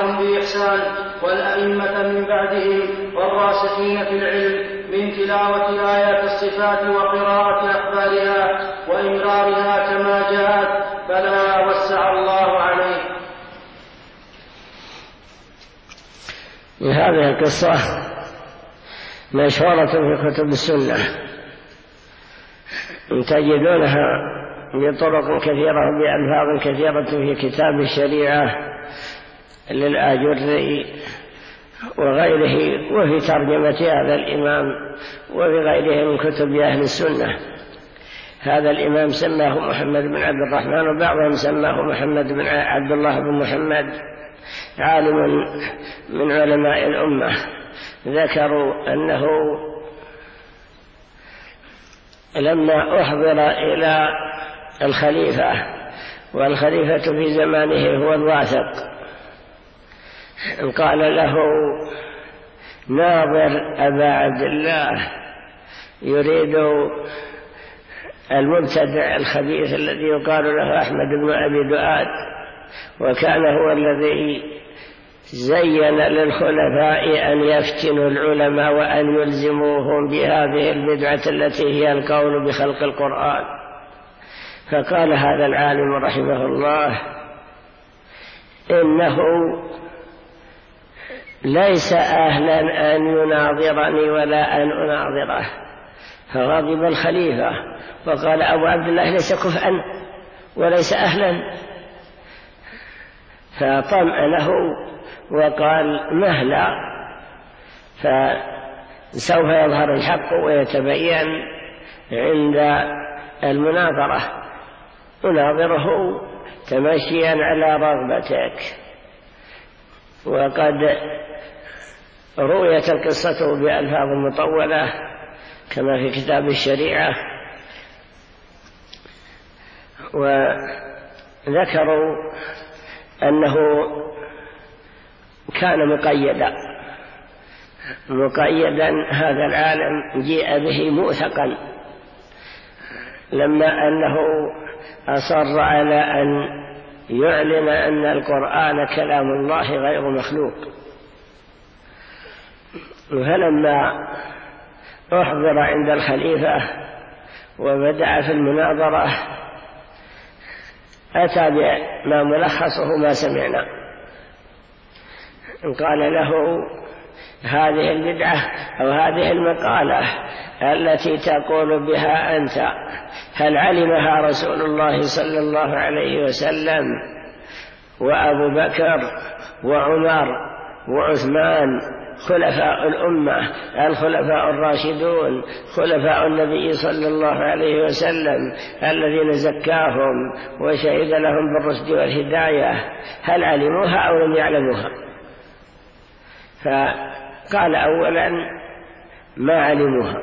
تبعهم بإحسان والأئمة من بعدهم والراسخين في العلم من تلاوة آيات الصفات وقراءة أخبارها وإمرارها كما جاءت، فلا وسع الله عليه. هذه القصة مشهورة في كتب السنة، تجدونها بطرق كثيرة بألفاظ كثيرة في كتاب الشريعة للآجري وغيره، وفي ترجمة هذا الإمام وفي غيره من كتب أهل السنة. هذا الإمام سماه محمد بن عبد الرحمن، وبعضهم سماه محمد بن عبد الله بن محمد، عالم من علماء الأمة. ذكروا أنه لما أحضر إلى الخليفة، والخليفة في زمانه هو الواثق، قال له: ناظر أبا عبد الله يريد المبتدع الخبيث الذي يقال له أحمد بن أبي دؤاد، وكان هو الذي زين للخلفاء أن يفتنوا العلماء وأن يلزموهم بهذه البدعة التي هي القول بخلق القرآن. فقال هذا العالم رحمه الله: إنه ليس أهلا أن يناظرني ولا أن أناظره. فغضب الخليفة وقال: أبو عبد الله ليس كفءا وليس أهلا. فطمأنه وقال: مهلا، فسوف يظهر الحق ويتبين عند المناظرة، أناظره تمشيا على رغبتك. وقد رويت القصة بألفاظ مطولة كما في كتاب الشريعة، وذكروا أنه كان مقيدا هذا العالم، جيء به موثقا لما أنه أصر على أن يعلن أن القرآن كلام الله غير مخلوق. فلما أحضر عند الخليفة وبدأ في المناظرة أتى بما ملخصه ما سمعنا. قال له: هذه البدعة أو هذه المقالة التي تقول بها أنت هل علمها رسول الله صلى الله عليه وسلم وأبو بكر وعمر وعثمان خلفاء الأمة الخلفاء الراشدون خلفاء النبي صلى الله عليه وسلم الذين زكاهم وشهد لهم بالرشد والهداية، هل علموها أو لم يعلموها؟ فقال: أولا ما علموها.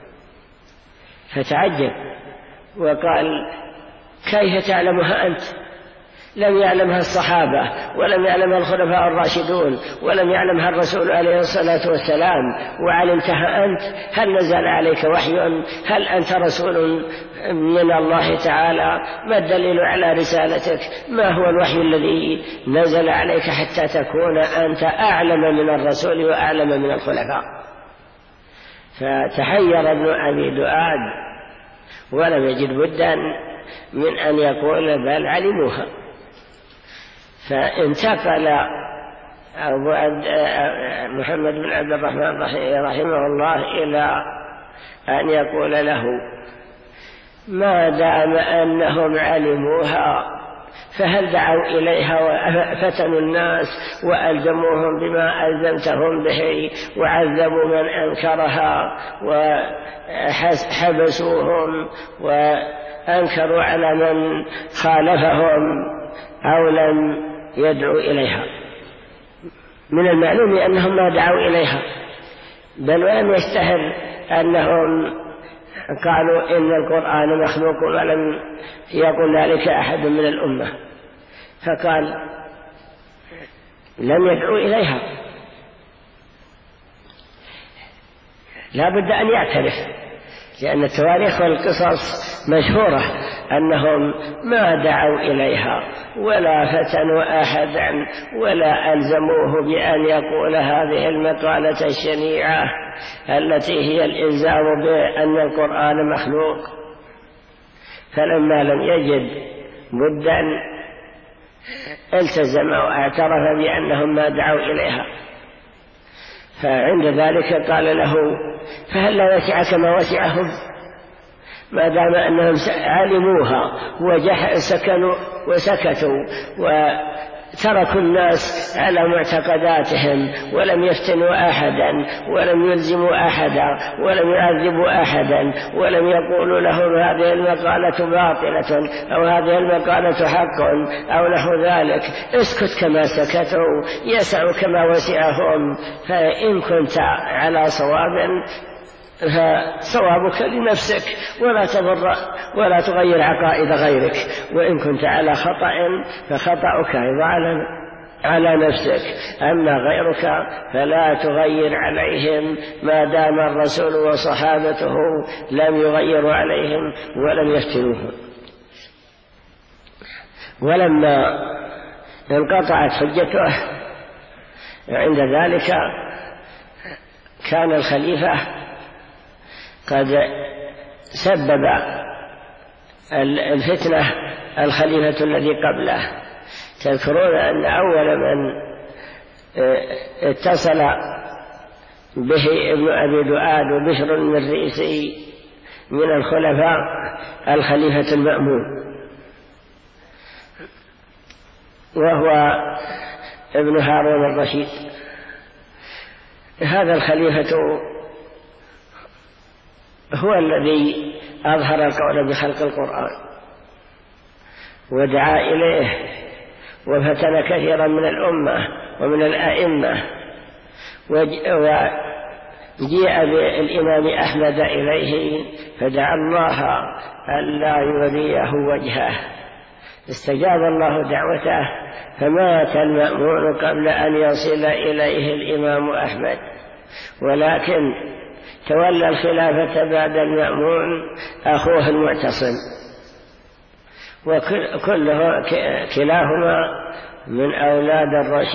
فتعجب وقال: كيف تعلمها أنت؟ لم يعلمها الصحابة ولم يعلمها الخلفاء الراشدون ولم يعلمها الرسول عليه الصلاة والسلام، وعلمتها أنت؟ هل نزل عليك وحي؟ هل أنت رسول من الله تعالى؟ ما الدليل على رسالتك؟ ما هو الوحي الذي نزل عليك حتى تكون أنت أعلم من الرسول وأعلم من الخلفاء؟ فتحير ابن أبي دؤاد ولم يجد بدا من أن يقول: بل علموها. فانتقل محمد بن عبد الرحمن رحمه الله إلى أن يقول له: ما دام أنهم علموها فهل دعوا إليها وفتنوا الناس وألزموهم بما ألزمتهم به وعذبوا من أنكرها وحبسوهم وأنكروا على من خالفهم أو لم يدعوا إليها؟ من المعلوم أنهم ما دعوا إليها، بل ولم يشتهر أنهم قالوا إن القرآن مخلوق ولم يقل ذلك أحد من الأمة. فقال: لم يدعوا إليها. لا بد أن يعترف، لأن التواريخ والقصص مشهورة أنهم ما دعوا إليها ولا فتنوا أحدا ولا ألزموه بأن يقول هذه المقالة الشنيعة التي هي الإلزام بأن القرآن مخلوق. فلما لم يجد بدا التزم واعترف بأنهم ما دعوا إليها. فعند ذلك قال له: فهل لا وسعك ما وسعهم؟ ما دام أنهم علموها سكنوا وسكتوا وتركوا الناس على معتقداتهم ولم يفتنوا أحدا ولم يلزموا أحدا ولم يعذبوا أحدا ولم يقولوا لهم هذه المقالة باطلة أو هذه المقالة حق أو نحو ذلك، اسكت كما سكتوا يسع كما وسعهم. فإن كنت على صواب فصوابك لنفسك ولا تغير عقائد غيرك، وإن كنت على خطأ فخطأك على نفسك. أما غيرك فلا تغير عليهم ما دام الرسول وصحابته لم يغيروا عليهم ولم يفتنوهم. ولما انقطعت حجته عند ذلك كان الخليفة قد سبب الفتنة الخليفة الذي قبله. تذكرون أن أول من اتصل به ابن أبي دؤاد وبشر المريسي من الخلفاء الخليفة المأمون، وهو ابن هارون الرشيد. هذا الخليفة هو الذي أظهر القول بخلق القرآن ودعا إليه وفتن كثيرا من الأمة ومن الأئمة، وجيء بالإمام أحمد إليه فدعا الله ألا يريه وجهه، استجاب الله دعوته فمات المأمون قبل أن يصل إليه الإمام أحمد، ولكن تولى الخلافة بعد المأمون أخوه المعتصم، كلاهما من أولاد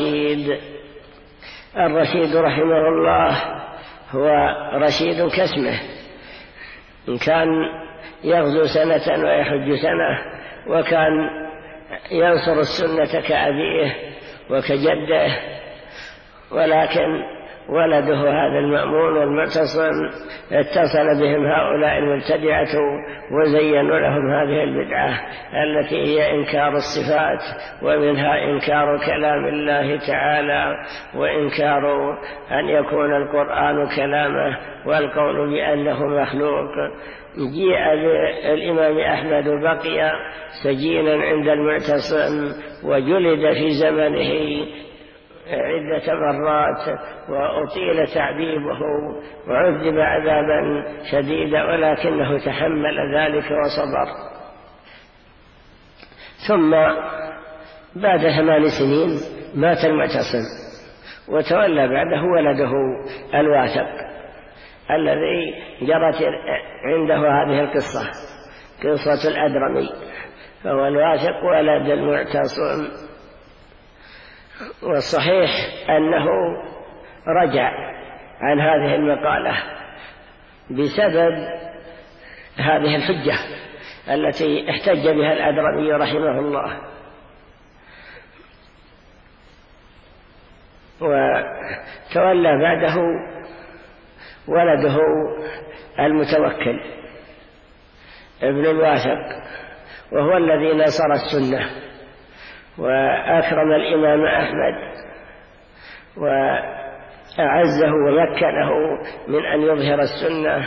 الرشيد رحمه الله. هو رشيد كاسمه، إن كان يغزو سنة ويحج سنة، وكان ينصر السنة كأبيه وكجده. ولكن ولده هذا المأمون والمعتصم اتصل بهم هؤلاء المبتدعة وزينوا لهم هذه البدعة التي هي إنكار الصفات، ومنها إنكار كلام الله تعالى وإنكار أن يكون القرآن كلامه والقول بأنه مخلوق. جيء بالإمام أحمد بقي سجينا عند المعتصم وجلد في زمنه عدة مرات وأطيل تعذيبه وعذب عذابا شديدا، ولكنه تحمل ذلك وصبر. ثم بعد 8 سنين مات المعتصم، وتولى بعده ولده الواثق الذي جرت عنده هذه القصة، قصة الأدرمي، فهو الواثق ولد المعتصم. والصحيح أنه رجع عن هذه المقالة بسبب هذه الحجة التي احتج بها الأدرمي رحمه الله. وتولى بعده ولده المتوكل ابن الواثق، وهو الذي نصر السنة وأكرم الإمام أحمد وأعزه ومكنه من أن يظهر السنة،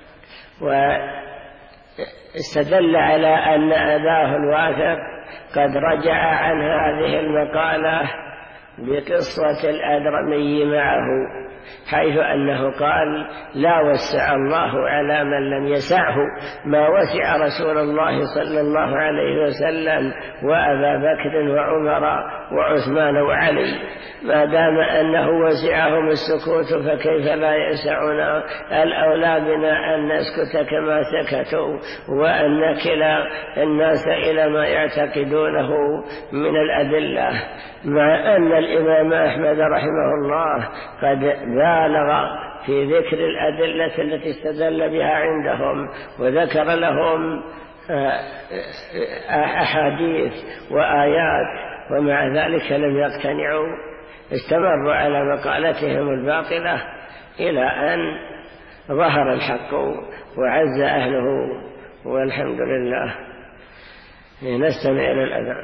واستدل على أن أباه الواثق قد رجع عن هذه المقالة بقصة الأدرمي معه، حيث أنه قال: لا وسع الله على من لم يسعه ما وسع رسول الله صلى الله عليه وسلم وأبا بكر وعمر وعثمان وعلي، ما دام أنه وسعهم السكوت فكيف لا يسعنا؟ الأولى بنا أن نسكت كما سكتوا، وأن نكل الناس إلى ما يعتقدونه من الأدلة، مع أن الإمام أحمد رحمه الله قد بالغ في ذكر الأدلة التي استدل بها عندهم، وذكر لهم أحاديث وآيات، ومع ذلك لم يقتنعوا، استمروا على مقالتهم الباطلة إلى أن ظهر الحق وعز أهله، والحمد لله. نستمع إلى الأذان.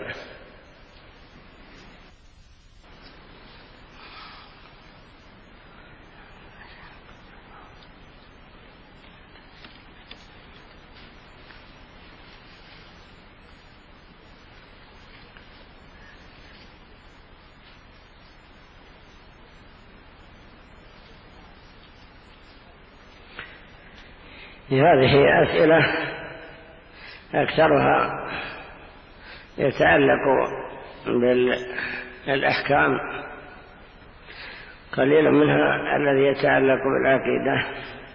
هذه أسئلة أكثرها يتعلق بالأحكام، قليل منها الذي يتعلق بالعقيدة.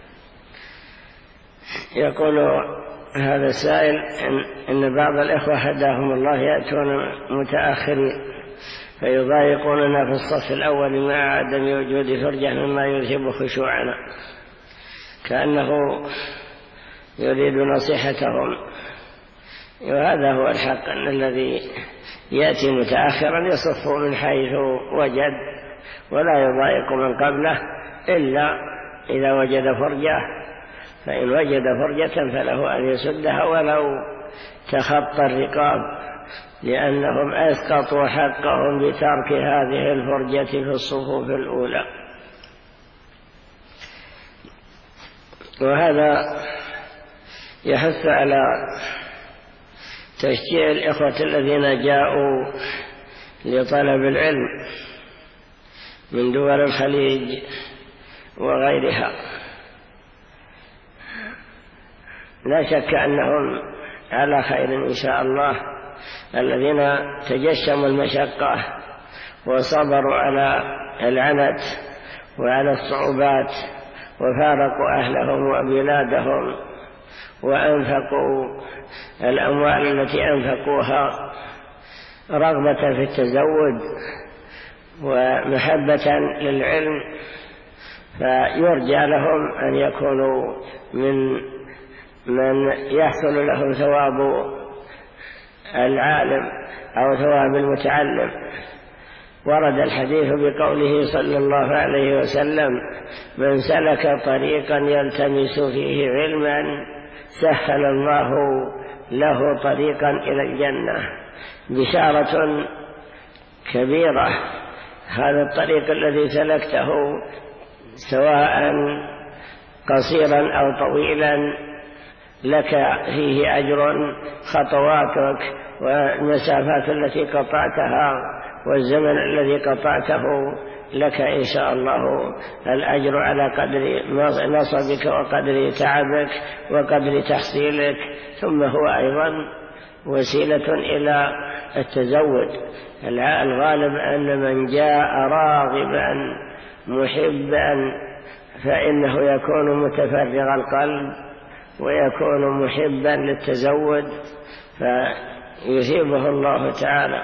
يقول هذا السائل إن بعض الإخوة هداهم الله يأتون متأخرين فيضايقوننا في الصف الأول مع عدم وجود فرجة مما يذهب خشوعنا، كأنه يريد نصيحتهم. وهذا هو الحق، أن الذي يأتي متأخرا يصف من حيث وجد ولا يضايق من قبله إلا إذا وجد فرجة، فإن وجد فرجة فله أن يسدها ولو تخطى الرقاب، لأنهم أسقطوا حقهم بترك هذه الفرجة في الصفوف الأولى. وهذا يحث على تشجيع الإخوة الذين جاءوا لطلب العلم من دول الخليج وغيرها. لا شك أنهم على خير إن شاء الله، الذين تجشموا المشقة وصبروا على العنت وعلى الصعوبات وفارقوا أهلهم وبلادهم وأنفقوا الأموال التي أنفقوها رغبة في التزود ومحبة للعلم، فيرجى لهم أن يكونوا من يحصل لهم ثواب العالم أو ثواب المتعلم. ورد الحديث بقوله صلى الله عليه وسلم: من سلك طريقا يلتمس فيه علما سهل الله له طريقا إلى الجنة. بشارة كبيرة، هذا الطريق الذي سلكته سواء قصيرا أو طويلا لك فيه أجر، خطواتك والمسافات التي قطعتها والزمن الذي قطعته لك إن شاء الله الأجر على قدر نصبك وقدر تعبك وقدر تحصيلك. ثم هو أيضا وسيلة إلى التزود. الغالب أن من جاء راغبا محبا فإنه يكون متفرغ القلب ويكون محبا للتزود فيثيبه الله تعالى.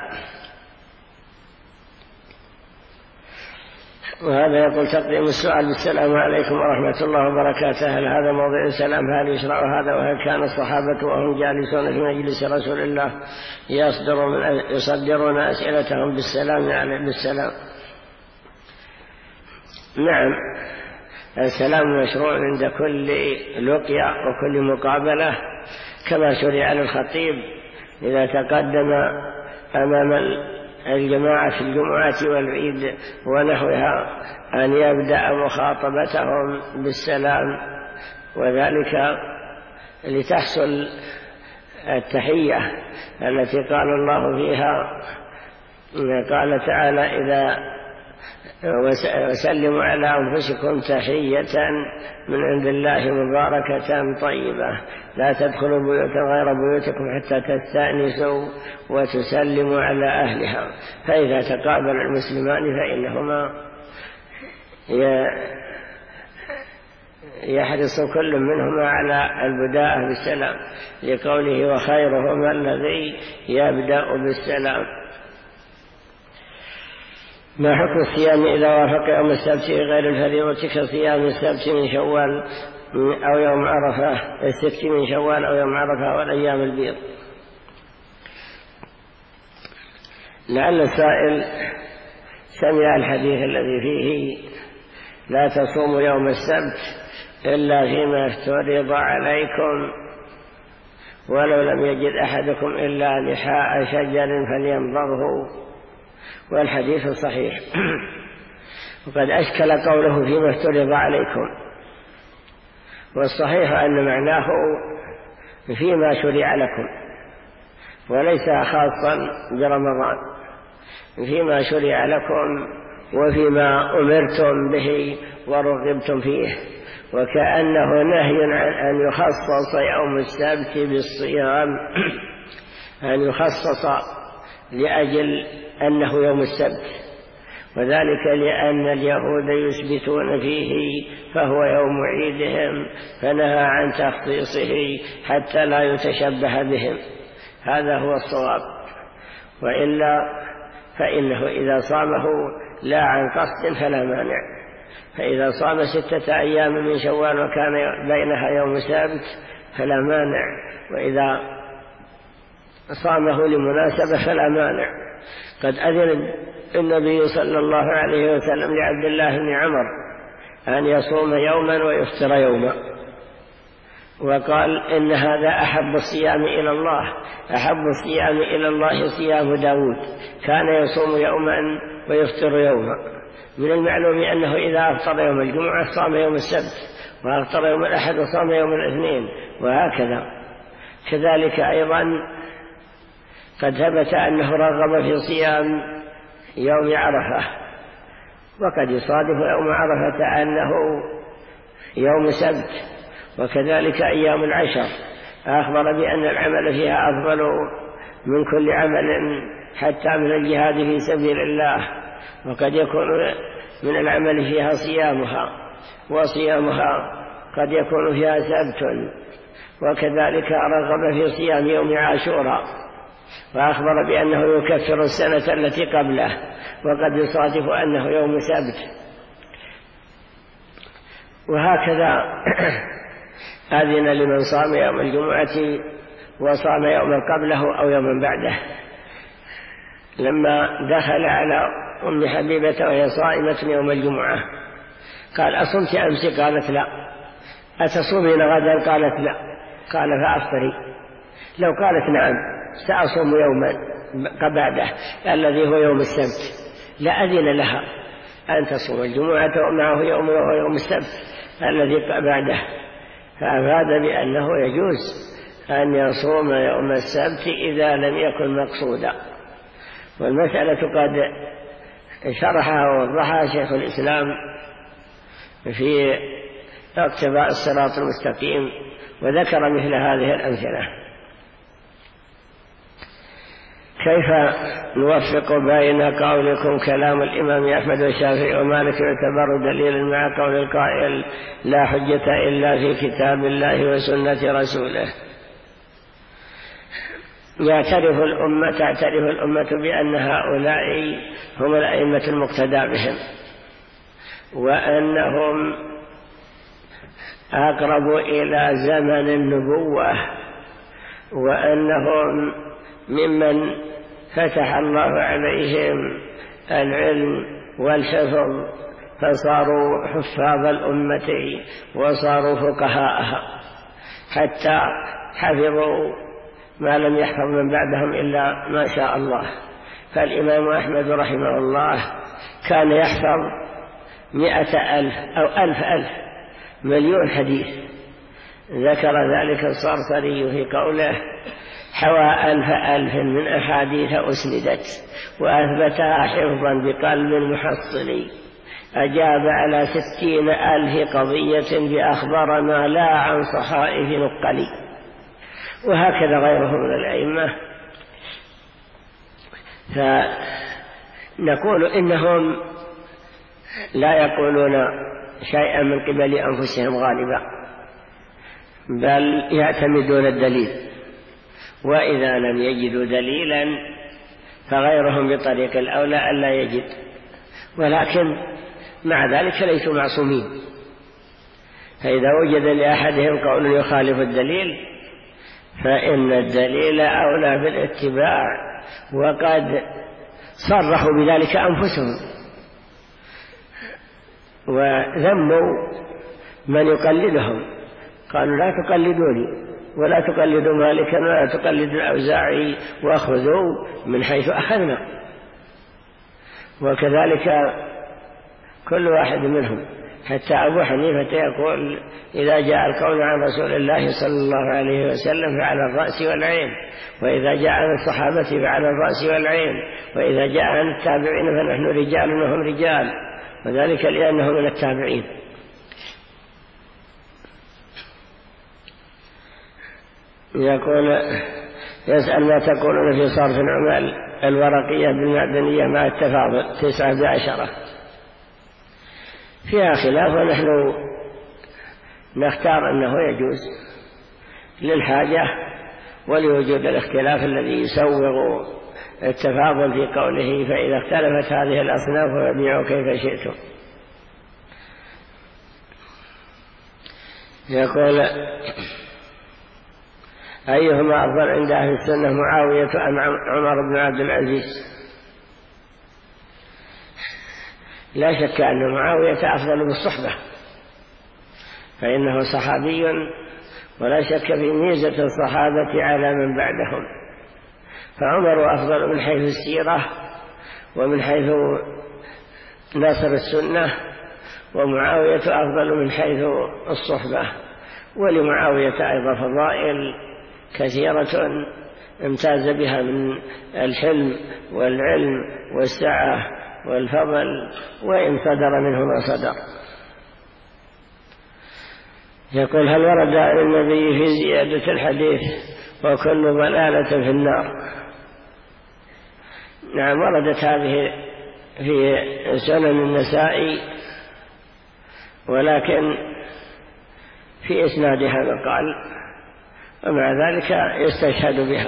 وهذا يقول: تقديم السؤال: السلام عليكم ورحمة الله وبركاته، هل هذا موضع السلام؟ هل يشرع هذا؟ وهل كان الصحابة وهم جالسون في مجلس رسول الله يصدرون أسئلتهم بالسلام يعني بالسلام؟ نعم، السلام مشروع عند كل لقيا وكل مقابلة، كما شرع للخطيب إذا تقدم أمام الجماعة في الجمعة والعيد ونحوها أن يبدأ مخاطبتهم بالسلام، وذلك لتحصل التحية التي قال الله فيها، قال تعالى: إذا وسلموا على أنفسكم تحية من عند الله مباركة طيبة. لا تدخلوا بيوتا غير بيوتكم حتى تستأنسوا وتسلموا على أهلها. فإذا تقابل المسلمان فإنهما يحرص كل منهما على البداءة بالسلام، لقوله وخيرهما الذي يبدأ بالسلام. ما حكم الصيام إذا وافق يوم السبت غير الفريضة كصيام السبت من شوال أو يوم عرفة، الست من شوال أو يوم عرفة والأيام البيض؟ لعل السائل سمع الحديث الذي فيه لا تصوموا يوم السبت إلا فيما افترض عليكم ولو لم يجد أحدكم إلا لحاء شجر فليمضغه، والحديث صحيح. وقد أشكل قوله فيما افترض عليكم، والصحيح أن معناه فيما شرع لكم، وليس خاصا برمضان، فيما شرع لكم وفيما أمرتم به ورغبتم فيه، وكأنه نهي عن أن يخصص يوم السبت بالصيام، أن يخصص لأجل أنه يوم السبت، وذلك لأن اليهود يثبتون فيه فهو يوم عيدهم، فنهى عن تخصيصه حتى لا يتشبه بهم. هذا هو الصواب، وإلا فإنه إذا صامه لا عن قصد فلا مانع. فإذا صام 6 أيام من شوال وكان بينها يوم سبت فلا مانع، وإذا صامه لمناسبة فلا مانع. قد أذن النبي صلى الله عليه وسلم لعبد الله بن عمر أن يصوم يوما ويفطر يوما، وقال إن هذا أحب الصيام إلى الله، أحب الصيام إلى الله صيام داود، كان يصوم يوما ويفطر يوما. من المعلوم أنه إذا أفطر يوم الجمعة صام يوم السبت، وأفطر يوم الأحد وصام يوم الاثنين، وهكذا. كذلك أيضا قد ثبت أنه رغب في صيام يوم عرفة، وقد يصادف يوم عرفة أنه يوم سبت، وكذلك أيام العشر أخبر بأن العمل فيها أفضل من كل عمل حتى من الجهاد في سبيل الله، وقد يكون من العمل فيها صيامها، وصيامها قد يكون فيها سبت. وكذلك رغب في صيام يوم عاشوراء، وأخبر بأنه يكفر السنة التي قبله، وقد يصادف أنه يوم سبت. وهكذا أذن لمن صام يوم الجمعة وصام يوما قبله أو يوما بعده. لما دخل على أم حبيبة وهي صائمة يوم الجمعة قال أصمت أمس؟ قالت لا. أتصومين غدا؟ قالت لا. قال فأفطري. لو قالت نعم سأصوم يوما بعده الذي هو يوم السبت لأذن لها أن تصوم الجمعة ومعه يوم وهو يوم السبت الذي بعده، فأفاد بأنه يجوز أن يصوم يوم السبت إذا لم يكن مقصودا. والمسألة قد شرحها ووضحها شيخ الإسلام في اقتضاء الصراط المستقيم، وذكر مثل هذه الأمثلة. كيف نوفق بين قولكم كلام الإمام أحمد والشافعي ومالك يعتبر دليلا مع قول القائل لا حجة إلا في كتاب الله وسنة رسوله؟ تعترف الأمة بأن هؤلاء هم الأئمة المقتدى بهم، وأنهم أقرب إلى زمن النبوة، وأنهم ممن فتح الله عليهم العلم والحفظ فصاروا حفاظ الأمة وصاروا فقهاءها، حتى حفظوا ما لم يحفظ من بعدهم إلا ما شاء الله. فالإمام أحمد رحمه الله كان يحفظ 100,000 أو 1,000 مليون حديث. ذكر ذلك الصرصري في قوله حوى 1000 من أحاديث أسندت وأثبتها حفظا بقلب محصل، أجاب على 60,000 قضية بأخبار ما لا عن صحائف نقل. وهكذا غيره من الأئمة. فنقول إنهم لا يقولون شيئا من قبل أنفسهم غالبا، بل يعتمدون الدليل، وإذا لم يجدوا دليلا فغيرهم بطريق الأولى ألا يجد، ولكن مع ذلك ليسوا معصومين. فإذا وجد لأحدهم قول يخالف الدليل فإن الدليل أولى بالاتباع، وقد صرحوا بذلك أنفسهم وذموا من يقلدهم، قالوا لا تقلدوني ولا تقلدوا مالكا ولا تقلدوا الأوزاعي وأخذوا من حيث أخذنا. وكذلك كل واحد منهم، حتى أبو حنيفة يقول إذا جاء القول عن رسول الله صلى الله عليه وسلم فعلى الرأس والعين، وإذا جاء عن الصحابة فعلى الرأس والعين، وإذا جاء عن التابعين فنحن رجال وهم رجال، وذلك لأنه من التابعين. يقول يسأل ما تقولون في صرف العمال الورقية بالمعدنية مع التفاضل 19 فيها خلاف، ونحن نختار أنه يجوز للحاجة ولوجود الاختلاف الذي يسوغ التفاضل في قوله فإذا اختلفت هذه الأصناف فبيعوا كيف شئتم. يقول أيهما أفضل عند أهل السنة معاوية أم عمر بن عبد العزيز؟ لا شك أن معاوية أفضل بالصحبة، فإنه صحابي ولا شك في ميزة الصحابة على من بعدهم، فعمر أفضل من حيث السيرة ومن حيث ناصر السنة، ومعاوية أفضل من حيث الصحبة. ولمعاوية أيضا فضائل كثيرة امتاز بها من الحلم والعلم والسعة والفضل، وإن صدر منه ما صدر. يقول هل ورد عن النبي في زيادة الحديث وكل ضلالة في النار؟ نعم، وردت هذه في سنن النسائي، ولكن في إسنادها مقال، ومع ذلك يستشهد بها.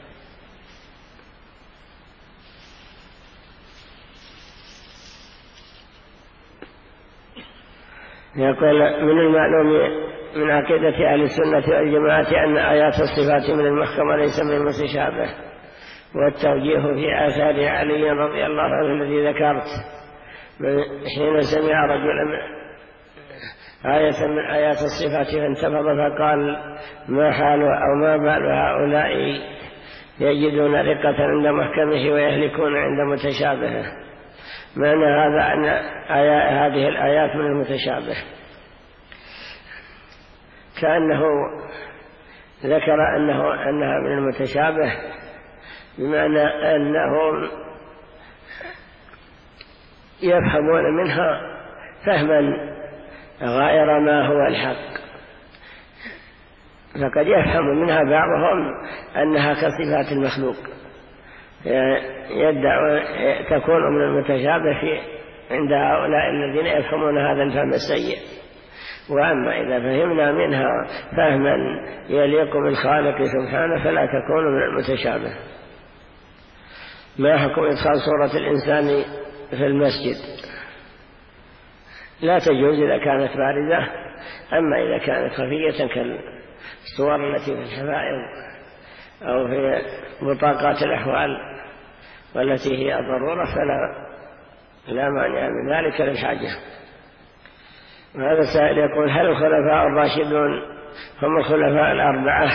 يقول من المعلوم من عقيدة أهل السنة والجماعة أن آيات الصفات من المحكمة ليس من المتشابه، والتوجيه في آثار علي رضي الله عنه الذي ذكرت حين سمع رجلا آية من آيات الصفات فانتفض فقال ما حال أو ما بال هؤلاء يجدون رقة عند محكمه ويهلكون عند متشابهه. معنى هذا أن هذه الآيات من المتشابه، كأنه ذكر أنها من المتشابه، بمعنى أنهم يفهمون منها فهما غير ما هو الحق، فقد يفهم منها بعضهم أنها كصفات المخلوق، يدعو تكون من المتشابه عند هؤلاء الذين يفهمون هذا الفهم السيء. وأما إذا فهمنا منها فهما يليق بالخالق سبحانه فلا تكون من المتشابه. ما حكم إدخال صورة الإنسان في المسجد؟ لا تجوز إذا كانت باردة، أما إذا كانت خفية كالصور التي في الحفائض أو في بطاقات الأحوال والتي هي ضرورة فلا مانع من ذلك للحاجة. وهذا السائل يقول هل الخلفاء الراشدون هم الخلفاء الأربعة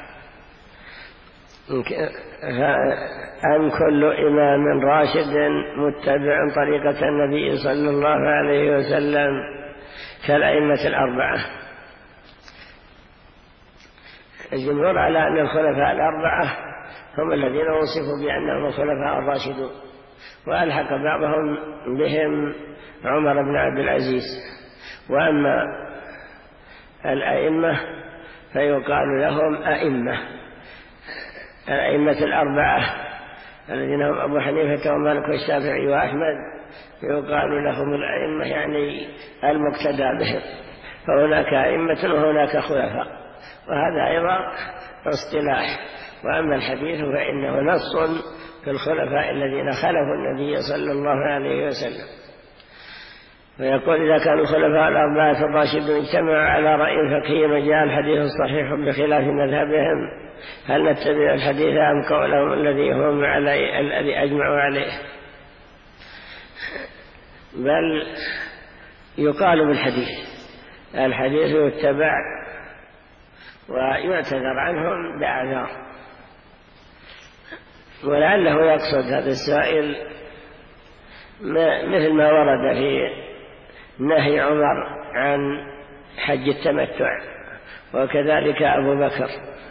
أم كل إمام راشد متبع طريقة النبي صلى الله عليه وسلم كالأئمة الأربعة؟ الجمهور على أن الخلفاء الأربعة هم الذين وصفوا بأنهم الخلفاء الراشدون، وألحق بعضهم بهم عمر بن عبد العزيز. وأما الأئمة فيقال لهم الأئمة الأربعة الذين هم أبو حنيفة ومالك والشافعي وأحمد، يقال لهم الأئمة يعني المقتدى بهم، فهناك أئمة وهناك خلفاء، وهذا أيضا اصطلاح. وأما الحديث فإنه نص في الخلفاء الذين خلفوا النبي صلى الله عليه وسلم. ويقول: إذا كان الخلفاء الأربعة الراشدون اجتمعوا على رأي فقهي وجاء الحديث الصحيح بخلاف مذهبهم، هل نتبع الحديث أم قولهم الذي أجمعوا عليه؟ بل يقال بالحديث، الحديث يتبع ويعتذر عنهم بأعذار. ولعله يقصد هذا السائل مثل ما ورد في نهي عمر عن حج التمتع، وكذلك أبو بكر.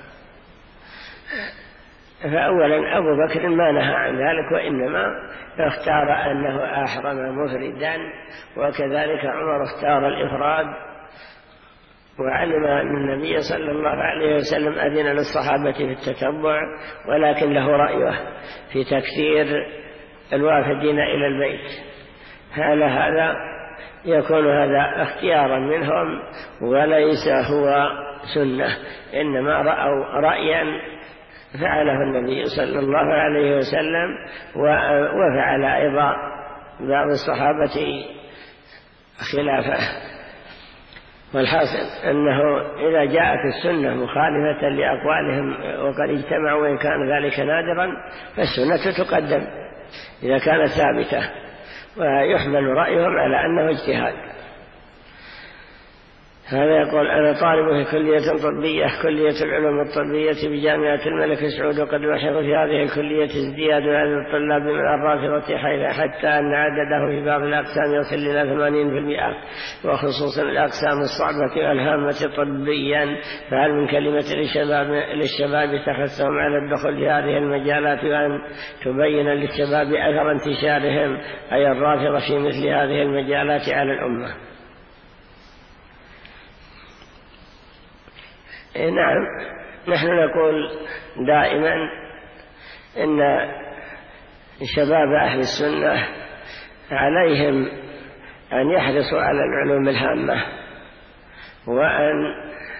فأولا أبو بكر ما نهى عن ذلك، وإنما اختار أنه أحرم مفردا، وكذلك عمر اختار الإفراد، وعلم أن النبي صلى الله عليه وسلم أذن للصحابة في التتبع، ولكن له رأيه في تكثير الوافدين إلى البيت. هذا يكون هذا اختيارا منهم وليس هو سنة، إنما رأوا رأيا فعله النبي صلى الله عليه وسلم، وفعل أيضا بعض الصحابة خلافه. والحاصل أنه إذا جاءت السنة مخالفة لأقوالهم وقد اجتمعوا وإن كان ذلك نادرا، فالسنة تقدم إذا كانت ثابتة، ويحمل رأيهم على أنه اجتهاد. هذا يقول: أنا طالب في كلية طبية، كلية العلوم الطبية بجامعة الملك سعود، وقد لاحظ في هذه الكلية ازدياد عدد الطلاب من الرافضة حتى أن عدده في بعض الأقسام يصل إلى 80%، وخصوصا الأقسام الصعبة والهامة طبيا. فهل من كلمة للشباب تحثهم على الدخول في هذه المجالات، وأن تبين للشباب أثر انتشارهم أي الرافضة في مثل هذه المجالات على الأمة؟ نعم، نحن نقول دائما إن شباب أهل السنة عليهم أن يحرصوا على العلوم الهامة، وأن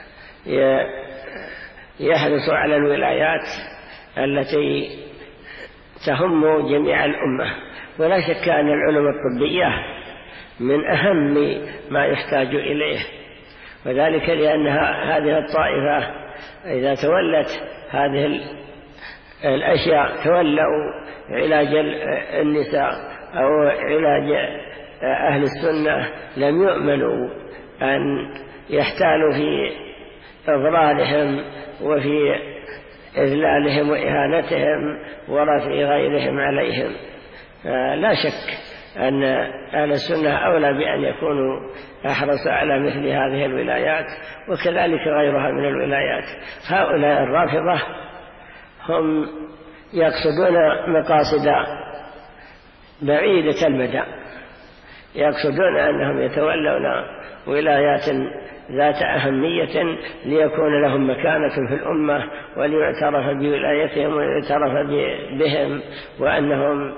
يحرصوا على الولايات التي تهم جميع الأمة. ولا شك أن العلوم الطبية من أهم ما يحتاج إليه، وذلك لأن هذه الطائفة إذا تولت هذه الأشياء تولوا علاج النساء أو علاج أهل السنة، لم يؤمنوا أن يحتالوا في إضرارهم وفي إذلالهم وإهانتهم ورفع غيرهم عليهم. لا شك أن أهل السنة أولى بأن يكونوا أحرص على مثل هذه الولايات، وكذلك غيرها من الولايات. هؤلاء الرافضة هم يقصدون مقاصد بعيدة المدى، يقصدون أنهم يتولون ولايات ذات أهمية ليكون لهم مكانة في الأمة، وليعترف بولايتهم ويعترف بهم، وأنهم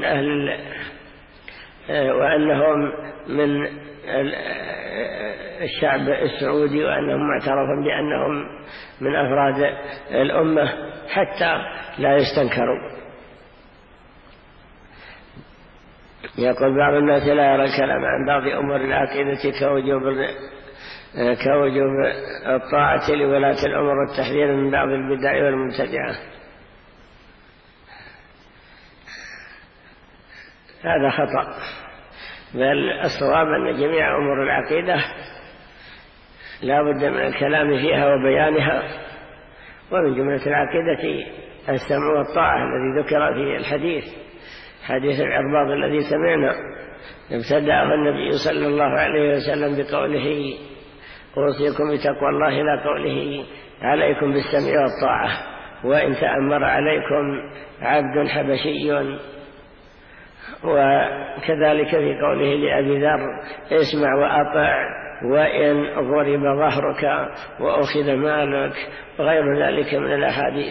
من الشعب السعودي، وأنهم معترف بأنهم من أفراد الأمة حتى لا يستنكروا. يقول بعض الناس لا يرى الكلام عن بعض أمور العقيدة كوجوب الطاعة لولاة الأمور والتحذير من بعض البدع والمبتدعة. هذا خطأ، بل الصواب أن جميع أمور العقيدة لا بد من الكلام فيها وبيانها، ومن جملة العقيدة السمع والطاعة الذي ذكر في الحديث، حديث العرباض الذي سمعنا ابتدأه النبي صلى الله عليه وسلم بقوله: أوصيكم بتقوى الله إلى قوله عليكم بالسمع والطاعة وإن تأمر عليكم عبد حبشي، وكذلك في قوله لأبي ذر اسمع وأطع وإن ضرب ظهرك وأخذ مالك وغير ذلك من الأحاديث.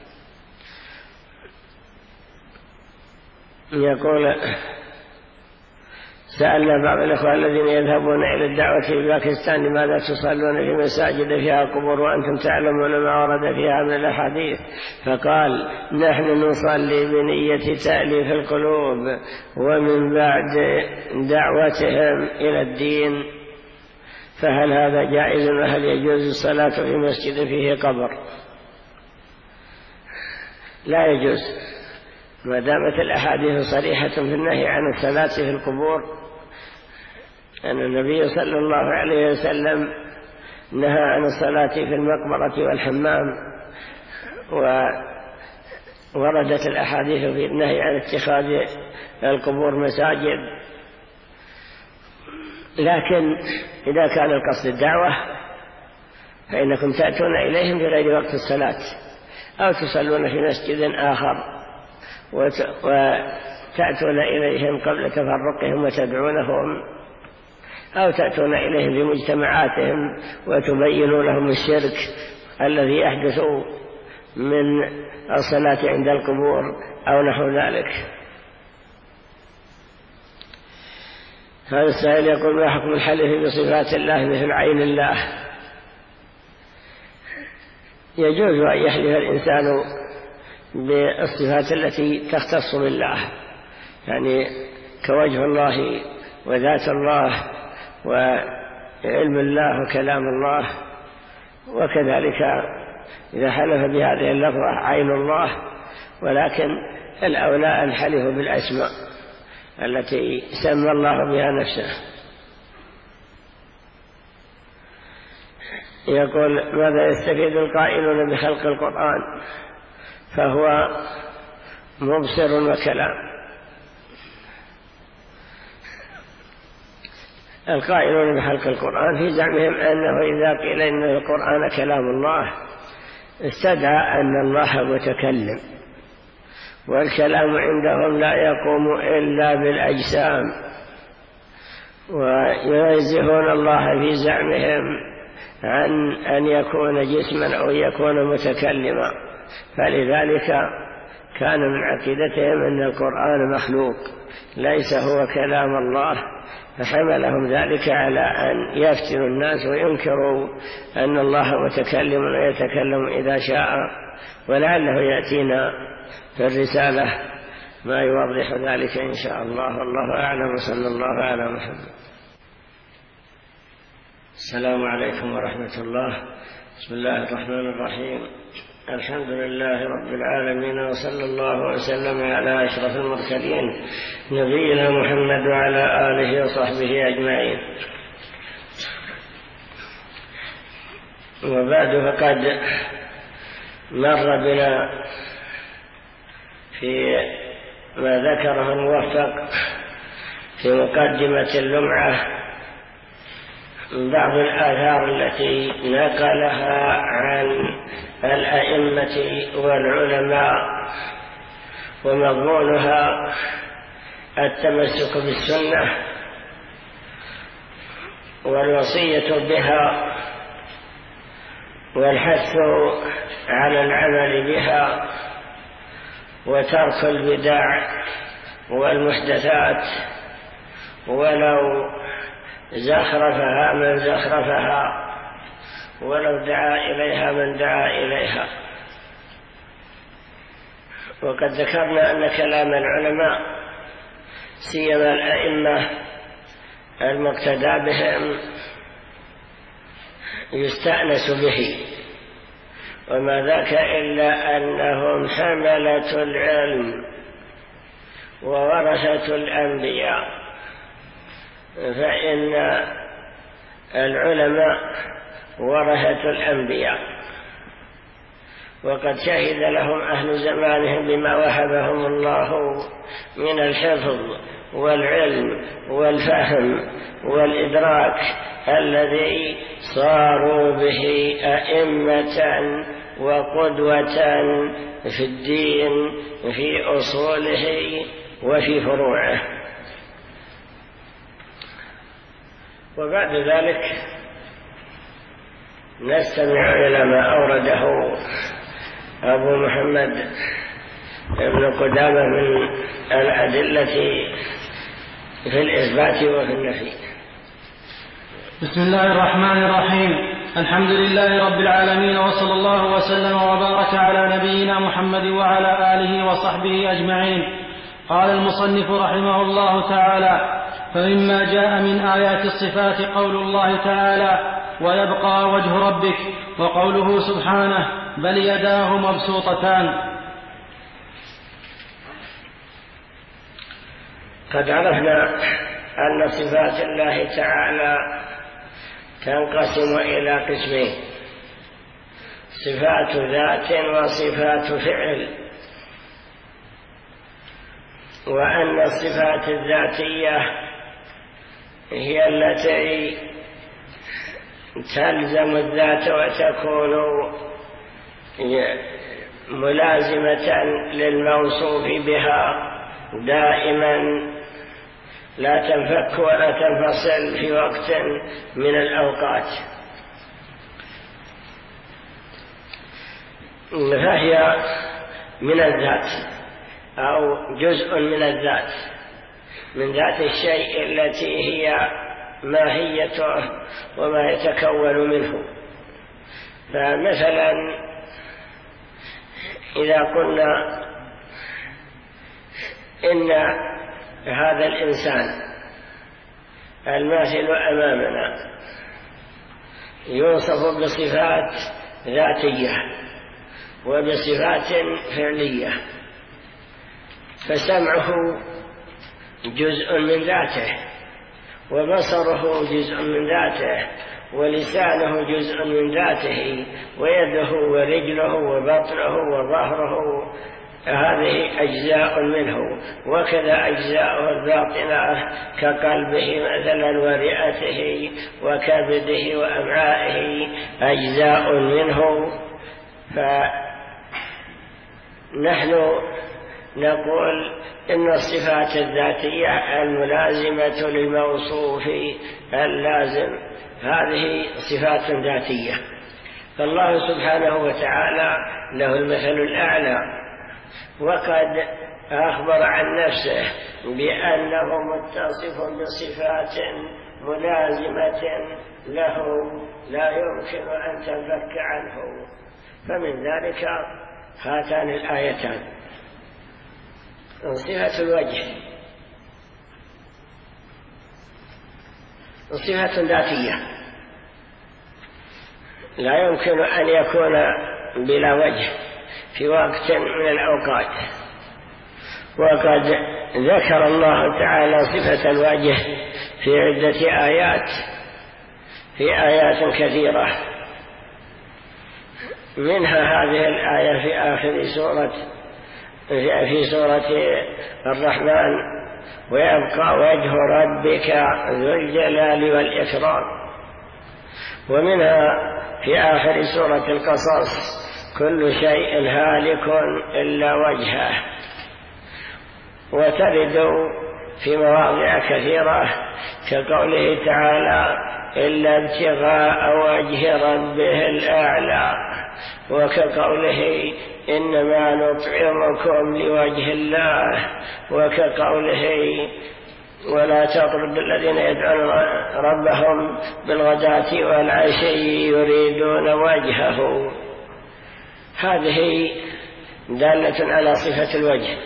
يقول سألنا بعض الأخوة الذين يذهبون إلى الدعوة في باكستان لماذا تصلون في مساجد فيها قبور وأنتم تعلمون ما ورد فيها من الأحاديث؟ فقال نحن نصلي بنية تأليف القلوب ومن بعد دعوتهم إلى الدين، فهل هذا جائز وهل يجوز الصلاة في مسجد فيه قبر؟ لا يجوز ما دامت الأحاديث صريحة في النهي عن الصلاة في القبور، أن النبي صلى الله عليه وسلم نهى عن الصلاة في المقبرة والحمام، ووردت الأحاديث في النهي عن اتخاذ القبور مساجد. لكن إذا كان القصد الدعوة فإنكم تأتون إليهم في غير وقت الصلاة أو تصلون في مسجد آخر وتأتون إليهم قبل تفرقهم وتدعونهم، أو تأتون إليهم في مجتمعاتهم وتبينوا لهم الشرك الذي يحدث من الصلاة عند القبور أو نحو ذلك. هذا السائل يقول ما حكم الحلف بصفات الله مثل عين الله؟ يجوز أن يحلف الإنسان بالصفات التي تختص بالله، يعني كوجه الله وذات الله وعلم الله وكلام الله، وكذلك إذا حلف بهذه اللفظة عين الله. ولكن الأولى الحلف بالأسماء التي سمى الله بها نفسه. يقول ماذا يستفيد القائلون بخلق القرآن؟ فهو مبصر وكلام. القائلون بخلق القرآن في زعمهم أنه إذا قيل إن القرآن كلام الله استدعى أن الله متكلم، والكلام عندهم لا يقوم إلا بالأجسام، وينزهون الله في زعمهم عن أن يكون جسما أو يكون متكلما، فلذلك كان من عقيدتهم أن القرآن مخلوق ليس هو كلام الله، فحملهم ذلك على أن يفتنوا الناس وينكروا أن الله متكلم ويتكلم إذا شاء، ولعله يأتينا في الرسالة ما يوضح ذلك إن شاء الله. والله أعلم، وصلى الله على محمد. السلام عليكم ورحمة الله. بسم الله الرحمن الرحيم. الحمد لله رب العالمين، وصلى الله وسلم على أشرف المرسلين نبينا محمد وعلى آله وصحبه أجمعين. وبعد، فقد مر بنا في ما ذكره الموفق في مقدمة اللمعة بعض الآثار التي نقلها عن الأئمة والعلماء، ومضمونها التمسك بالسنة والوصية بها والحث على العمل بها وترك البدع والمحدثات ولو زخرفها من زخرفها، ولو دعا إليها من دعا إليها. وقد ذكرنا أن كلام العلماء سيما الأئمة المقتدى بهم يستأنس به، وما ذاك إلا أنهم حملة العلم وورثة الأنبياء، فإن العلماء ورثة الأنبياء، وقد شهد لهم أهل زمانهم بما وهبهم الله من الحفظ والعلم والفهم والإدراك الذي صاروا به أئمة وقدوة في الدين في أصوله وفي فروعه. وبعد ذلك نستمع إلى ما أورده أبو محمد ابن قدامة من الأدلة في الإثبات وفي النفي. بسم الله الرحمن الرحيم. الحمد لله رب العالمين، وصلى الله وسلم وبارك على نبينا محمد وعلى آله وصحبه أجمعين. قال المصنف رحمه الله تعالى: فمما جاء من آيات الصفات قول الله تعالى: ويبقى وجه ربك، وقوله سبحانه: بل يداه مبسوطتان. قد عرفنا أن صفات الله تعالى تنقسم إلى قسمين: صفات ذات وصفات فعل، وأن الصفات الذاتية هي التي تلزم الذات وتكون ملازمة للموصوف بها دائما، لا تنفك ولا تنفصل في وقت من الأوقات، فهي من الذات أو جزء من الذات، من ذات الشيء التي هي ماهيته وما يتكون منه. فمثلا إذا قلنا إن هذا الإنسان الماثل أمامنا يوصف بصفات ذاتية وبصفات فعلية، فسمعه جزء من ذاته، وبصره جزء من ذاته، ولسانه جزء من ذاته، ويده ورجله وبطنه وظهره هذه أجزاء منه، وكذا أجزاءه الباطنة كقلبه مثلا ورئته وكبده وأمعائه أجزاء منه. فنحن نقول إن الصفات الذاتية الملازمة للموصوف اللازم هذه صفات ذاتية. فالله سبحانه وتعالى له المثل الأعلى، وقد أخبر عن نفسه بأنه متصف بصفات ملازمة له لا يمكن أن تنفك عنه. فمن ذلك هاتان الآيتان: صفة الوجه صفة ذاتية لا يمكن أن يكون بلا وجه في وقت من الأوقات. وقد ذكر الله تعالى صفة الوجه في عدة آيات، في آيات كثيرة، منها هذه الآية في آخر في سورة الرحمن: ويبقى وجه ربك ذو الجلال والإكرام. ومنها في آخر سورة القصص: كل شيء هالك إلا وجهه. وترد في مواضع كثيرة كقوله تعالى: إلا ابتغاء وجه ربه الأعلى، وكقوله: إنما نطعمكم لوجه الله، وكقوله: ولا تطرد الذين يدعون ربهم بالغداة والعشي يريدون وجهه. هذه دالة على صفة الوجه.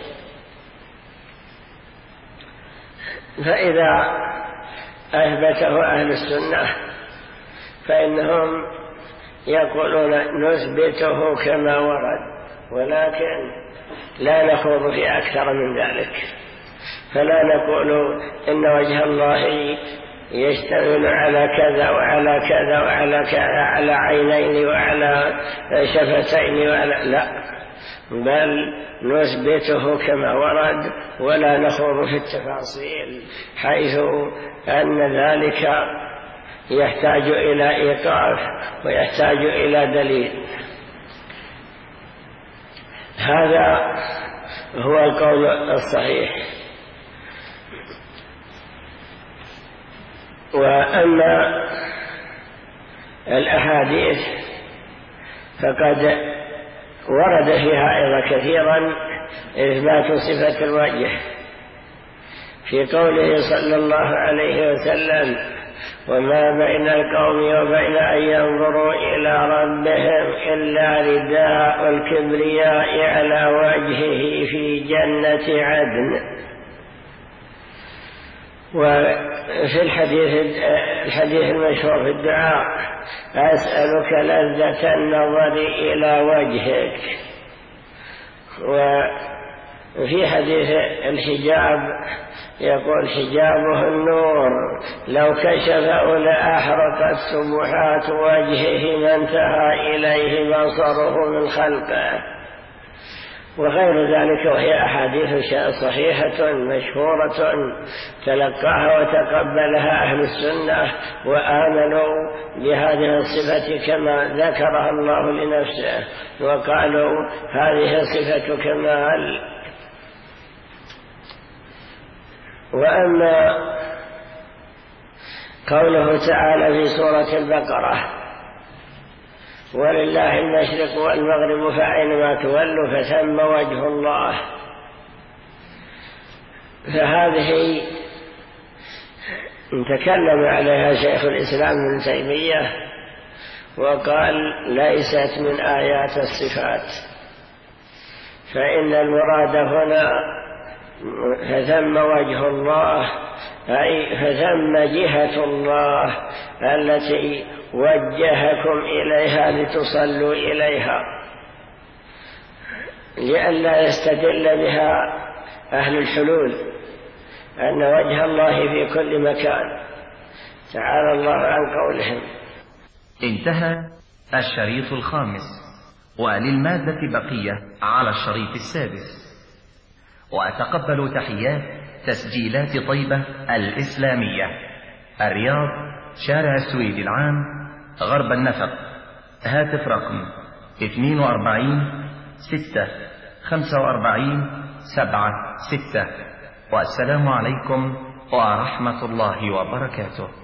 فإذا أثبته أهل السنة فإنهم يقولون نثبته كما ورد، ولكن لا نخوض في أكثر من ذلك. فلا نقول إن وجه الله يشتمل على كذا وعلى كذا وعلى كذا، على عينين وعلى شفتين لا، بل نثبته كما ورد ولا نخوض في التفاصيل، حيث أن ذلك يحتاج إلى إيقاف ويحتاج إلى دليل. هذا هو القول الصحيح. وأما الأحاديث فقد ورد فيها أيضا كثيرا إثبات صفة الوجه، في قوله صلى الله عليه وسلم: وما بين القوم وبين أن ينظروا إلى ربهم إلا رداء الكبرياء على وجهه في جنة عدن. وفي الحديث المشهور في الدعاء: أسألك لذة النظر إلى وجهك. وفي حديث الحجاب يقول: حجابه النور، لو كشفه لأحرقت سبحات وجهه ما انتهى إليه بصره من خلقه، وغير ذلك، وهي أحاديث صحيحة مشهورة تلقاها وتقبلها أهل السنة وآمنوا بهذه الصفة كما ذكرها الله لنفسه، وقالوا هذه صفة كمال. وأما قوله تعالى في سورة البقرة: ولله المشرق والمغرب فأينما تولوا فثم وجه الله، فهذه تكلم عليها شيخ الإسلام ابن تيمية وقال: ليست من آيات الصفات، فإن المراد هنا فثم وجه الله، أي فثم جهة الله التي وجهكم إليها لتصلوا إليها، لئلا يستدل بها أهل الحلول أن وجه الله في كل مكان، تعالى الله عن قولهم. انتهى الشريط الخامس، وللمادة بقية على الشريط السادس. وأتقبل تحيات تسجيلات طيبة الإسلامية، الرياض، شارع السويد العام، غرب النفق. هاتف رقم 42 6 45 7 6. والسلام عليكم ورحمة الله وبركاته.